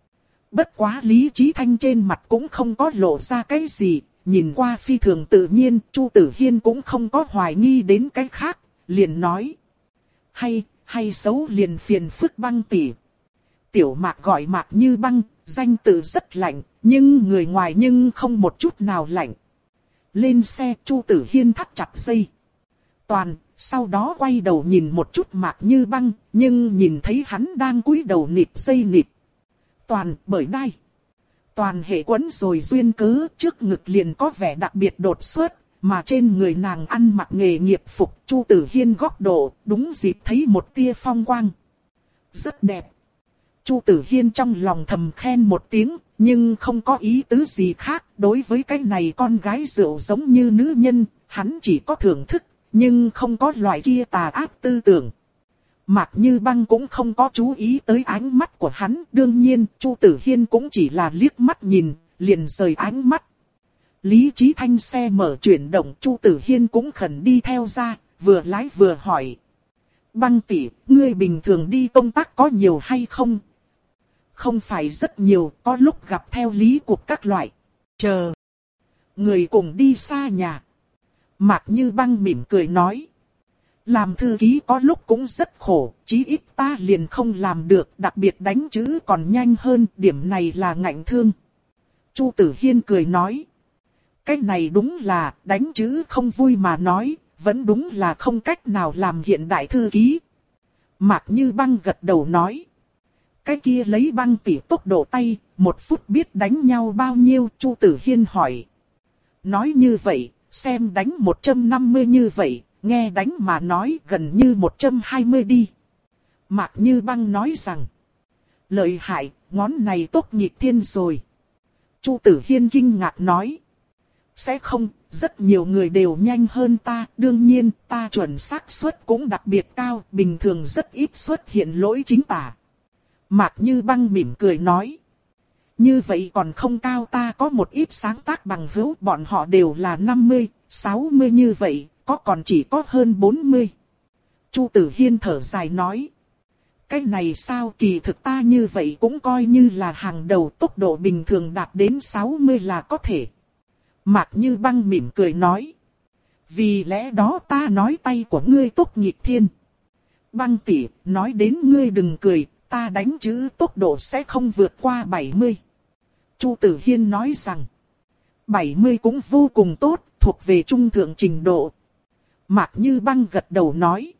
Bất quá Lý Chí Thanh trên mặt cũng không có lộ ra cái gì. Nhìn qua phi thường tự nhiên, Chu Tử Hiên cũng không có hoài nghi đến cái khác, liền nói. Hay, hay xấu liền phiền phức Băng tỷ. Tiểu Mạc gọi Mạc Như Băng, danh tự rất lạnh, nhưng người ngoài nhưng không một chút nào lạnh. Lên xe, Chu Tử Hiên thắt chặt dây Toàn, sau đó quay đầu nhìn một chút Mạc Như Băng, nhưng nhìn thấy hắn đang cúi đầu nịt dây nịt. Toàn, bởi đai. Toàn hệ quấn rồi duyên cớ, trước ngực liền có vẻ đặc biệt đột xuất, mà trên người nàng ăn mặc nghề nghiệp phục. Chu Tử Hiên góc độ, đúng dịp thấy một tia phong quang. Rất đẹp. Chu Tử Hiên trong lòng thầm khen một tiếng, nhưng không có ý tứ gì khác. Đối với cái này con gái rượu giống như nữ nhân, hắn chỉ có thưởng thức, nhưng không có loại kia tà ác tư tưởng. Mạc Như Băng cũng không có chú ý tới ánh mắt của hắn. Đương nhiên, Chu Tử Hiên cũng chỉ là liếc mắt nhìn, liền rời ánh mắt. Lý Chí Thanh xe mở chuyển động, Chu Tử Hiên cũng khẩn đi theo ra, vừa lái vừa hỏi. Băng tỷ, ngươi bình thường đi công tác có nhiều hay không? Không phải rất nhiều, có lúc gặp theo lý cuộc các loại. Chờ. Người cùng đi xa nhà. Mạc Như Băng mỉm cười nói. Làm thư ký có lúc cũng rất khổ, chí ít ta liền không làm được, đặc biệt đánh chữ còn nhanh hơn, điểm này là ngạnh thương. Chu Tử Hiên cười nói. Cái này đúng là, đánh chữ không vui mà nói, vẫn đúng là không cách nào làm hiện đại thư ký. Mạc Như Băng gật đầu nói. Cái kia lấy Băng tỷ tốc độ tay, một phút biết đánh nhau bao nhiêu, Chu Tử Hiên hỏi. Nói như vậy, xem đánh một trăm năm mươi như vậy, nghe đánh mà nói gần như một trăm hai mươi đi. Mạc Như Băng nói rằng. Lợi hại, ngón này tốt nhịp thiên rồi. Chu Tử Hiên kinh ngạc nói. Sẽ không, rất nhiều người đều nhanh hơn ta, đương nhiên ta chuẩn xác suất cũng đặc biệt cao, bình thường rất ít xuất hiện lỗi chính tả. Mạc Như Băng mỉm cười nói. Như vậy còn không cao, ta có một ít sáng tác bằng hữu, bọn họ đều là năm mươi, sáu mươi như vậy, có còn chỉ có hơn bốn mươi. Chu Tử Hiên thở dài nói. Cái này sao, kỳ thực ta như vậy cũng coi như là hàng đầu, tốc độ bình thường đạt đến sáu mươi là có thể. Mạc Như Băng mỉm cười nói. Vì lẽ đó ta nói tay của ngươi tốt nhịp thiên. Băng tỷ, nói đến ngươi đừng cười, ta đánh chữ tốc độ sẽ không vượt qua bảy mươi. Chu Tử Hiên nói rằng. bảy mươi cũng vô cùng tốt, thuộc về trung thượng trình độ. Mạc Như Băng gật đầu nói.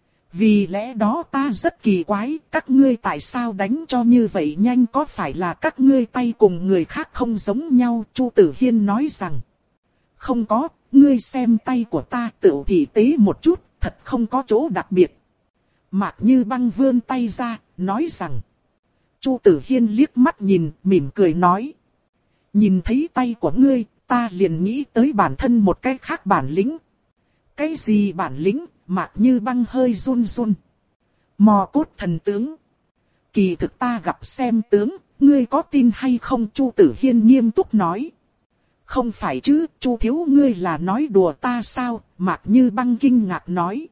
Vì lẽ đó ta rất kỳ quái, các ngươi tại sao đánh cho như vậy nhanh, có phải là các ngươi tay cùng người khác không giống nhau? Chu Tử Hiên nói rằng. Không có, ngươi xem tay của ta tựu thị tế một chút, thật không có chỗ đặc biệt. Mạc Như Băng vươn tay ra, nói rằng. Chu Tử Hiên liếc mắt nhìn, mỉm cười nói. Nhìn thấy tay của ngươi, ta liền nghĩ tới bản thân một cái khác bản lĩnh. Cái gì bản lĩnh? Mạc Như Băng hơi run run. Mò cốt thần tướng. Kỳ thực ta gặp xem tướng, ngươi có tin hay không? Chu Tử Hiên nghiêm túc nói. Không phải chứ, Chu thiếu ngươi là nói đùa ta sao? Mạc Như Băng kinh ngạc nói.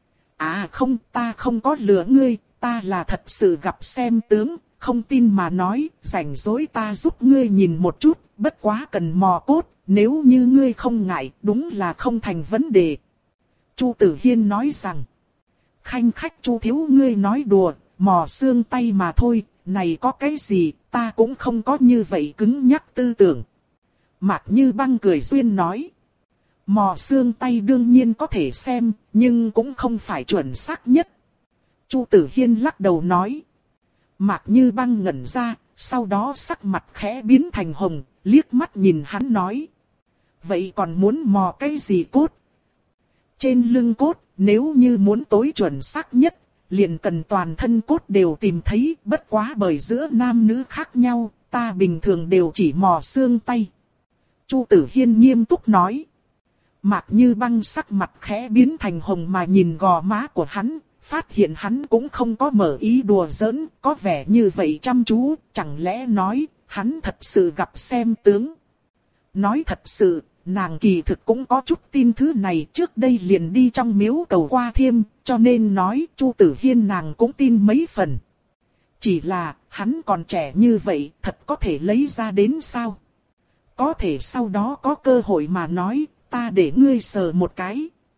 À không, ta không có lừa ngươi, ta là thật sự gặp xem tướng, không tin mà nói, rảnh rỗi ta giúp ngươi nhìn một chút, bất quá cần mò cốt, nếu như ngươi không ngại, đúng là không thành vấn đề. Chu Tử Hiên nói rằng, khanh khách Chu thiếu ngươi nói đùa, mò xương tay mà thôi, này có cái gì, ta cũng không có như vậy cứng nhắc tư tưởng. Mạc Như Băng cười duyên nói, mò xương tay đương nhiên có thể xem, nhưng cũng không phải chuẩn xác nhất. Chu Tử Hiên lắc đầu nói, Mạc Như Băng ngẩn ra, sau đó sắc mặt khẽ biến thành hồng, liếc mắt nhìn hắn nói, vậy còn muốn mò cái gì cốt? Trên lưng cốt, nếu như muốn tối chuẩn xác nhất, liền cần toàn thân cốt đều tìm thấy, bất quá bởi giữa nam nữ khác nhau, ta bình thường đều chỉ mò xương tay. Chu Tử Hiên nghiêm túc nói. Mạc Như Băng sắc mặt khẽ biến thành hồng mà nhìn gò má của hắn, phát hiện hắn cũng không có mở ý đùa giỡn, có vẻ như vậy chăm chú, chẳng lẽ nói, hắn thật sự gặp xem tướng. Nói thật sự, nàng kỳ thực cũng có chút tin thứ này, trước đây liền đi trong miếu cầu qua thiêm, cho nên nói Chu Tử Hiên nàng cũng tin mấy phần. Chỉ là, hắn còn trẻ như vậy, thật có thể lấy ra đến sao? Có thể sau đó có cơ hội mà nói, ta để ngươi sờ một cái.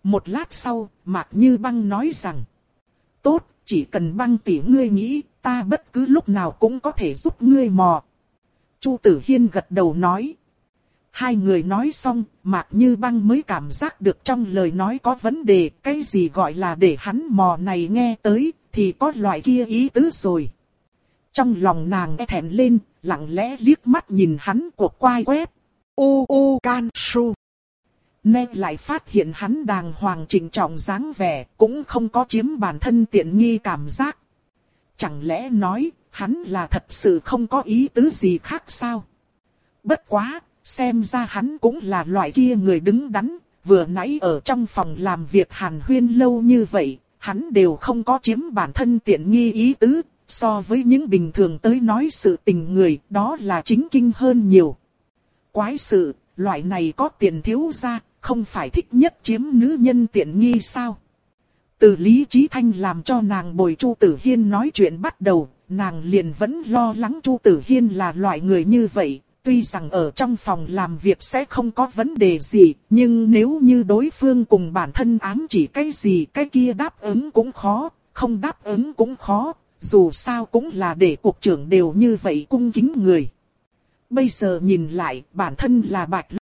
Một lát sau, Mạc Như Băng nói rằng, tốt, chỉ cần Băng tỷ ngươi nghĩ, ta bất cứ lúc nào cũng có thể giúp ngươi mò. Chu Tử Hiên gật đầu nói. Hai người nói xong, Mạc Như Băng mới cảm giác được trong lời nói có vấn đề, cái gì gọi là để hắn mò này nghe tới, thì có loại kia ý tứ rồi. Trong lòng nàng e thẹn lên, lặng lẽ liếc mắt nhìn hắn cuộc quai quét. U u can su. Nên lại phát hiện hắn đàng hoàng chỉnh trọng dáng vẻ, cũng không có chiếm bản thân tiện nghi cảm giác. Chẳng lẽ nói, hắn là thật sự không có ý tứ gì khác sao? Bất quá, xem ra hắn cũng là loại kia người đứng đắn, vừa nãy ở trong phòng làm việc hàn huyên lâu như vậy, hắn đều không có chiếm bản thân tiện nghi ý tứ, so với những bình thường tới nói sự tình người, đó là chính kinh hơn nhiều. Quái sự, loại này có tiền thiếu ra, không phải thích nhất chiếm nữ nhân tiện nghi sao? Từ Lý Chí Thanh làm cho nàng bồi Chu Tử Hiên nói chuyện bắt đầu, nàng liền vẫn lo lắng Chu Tử Hiên là loại người như vậy. Tuy rằng ở trong phòng làm việc sẽ không có vấn đề gì, nhưng nếu như đối phương cùng bản thân ám chỉ cái gì cái kia đáp ứng cũng khó, không đáp ứng cũng khó, dù sao cũng là để cục trưởng đều như vậy cung kính người. Bây giờ nhìn lại, bản thân là Bạch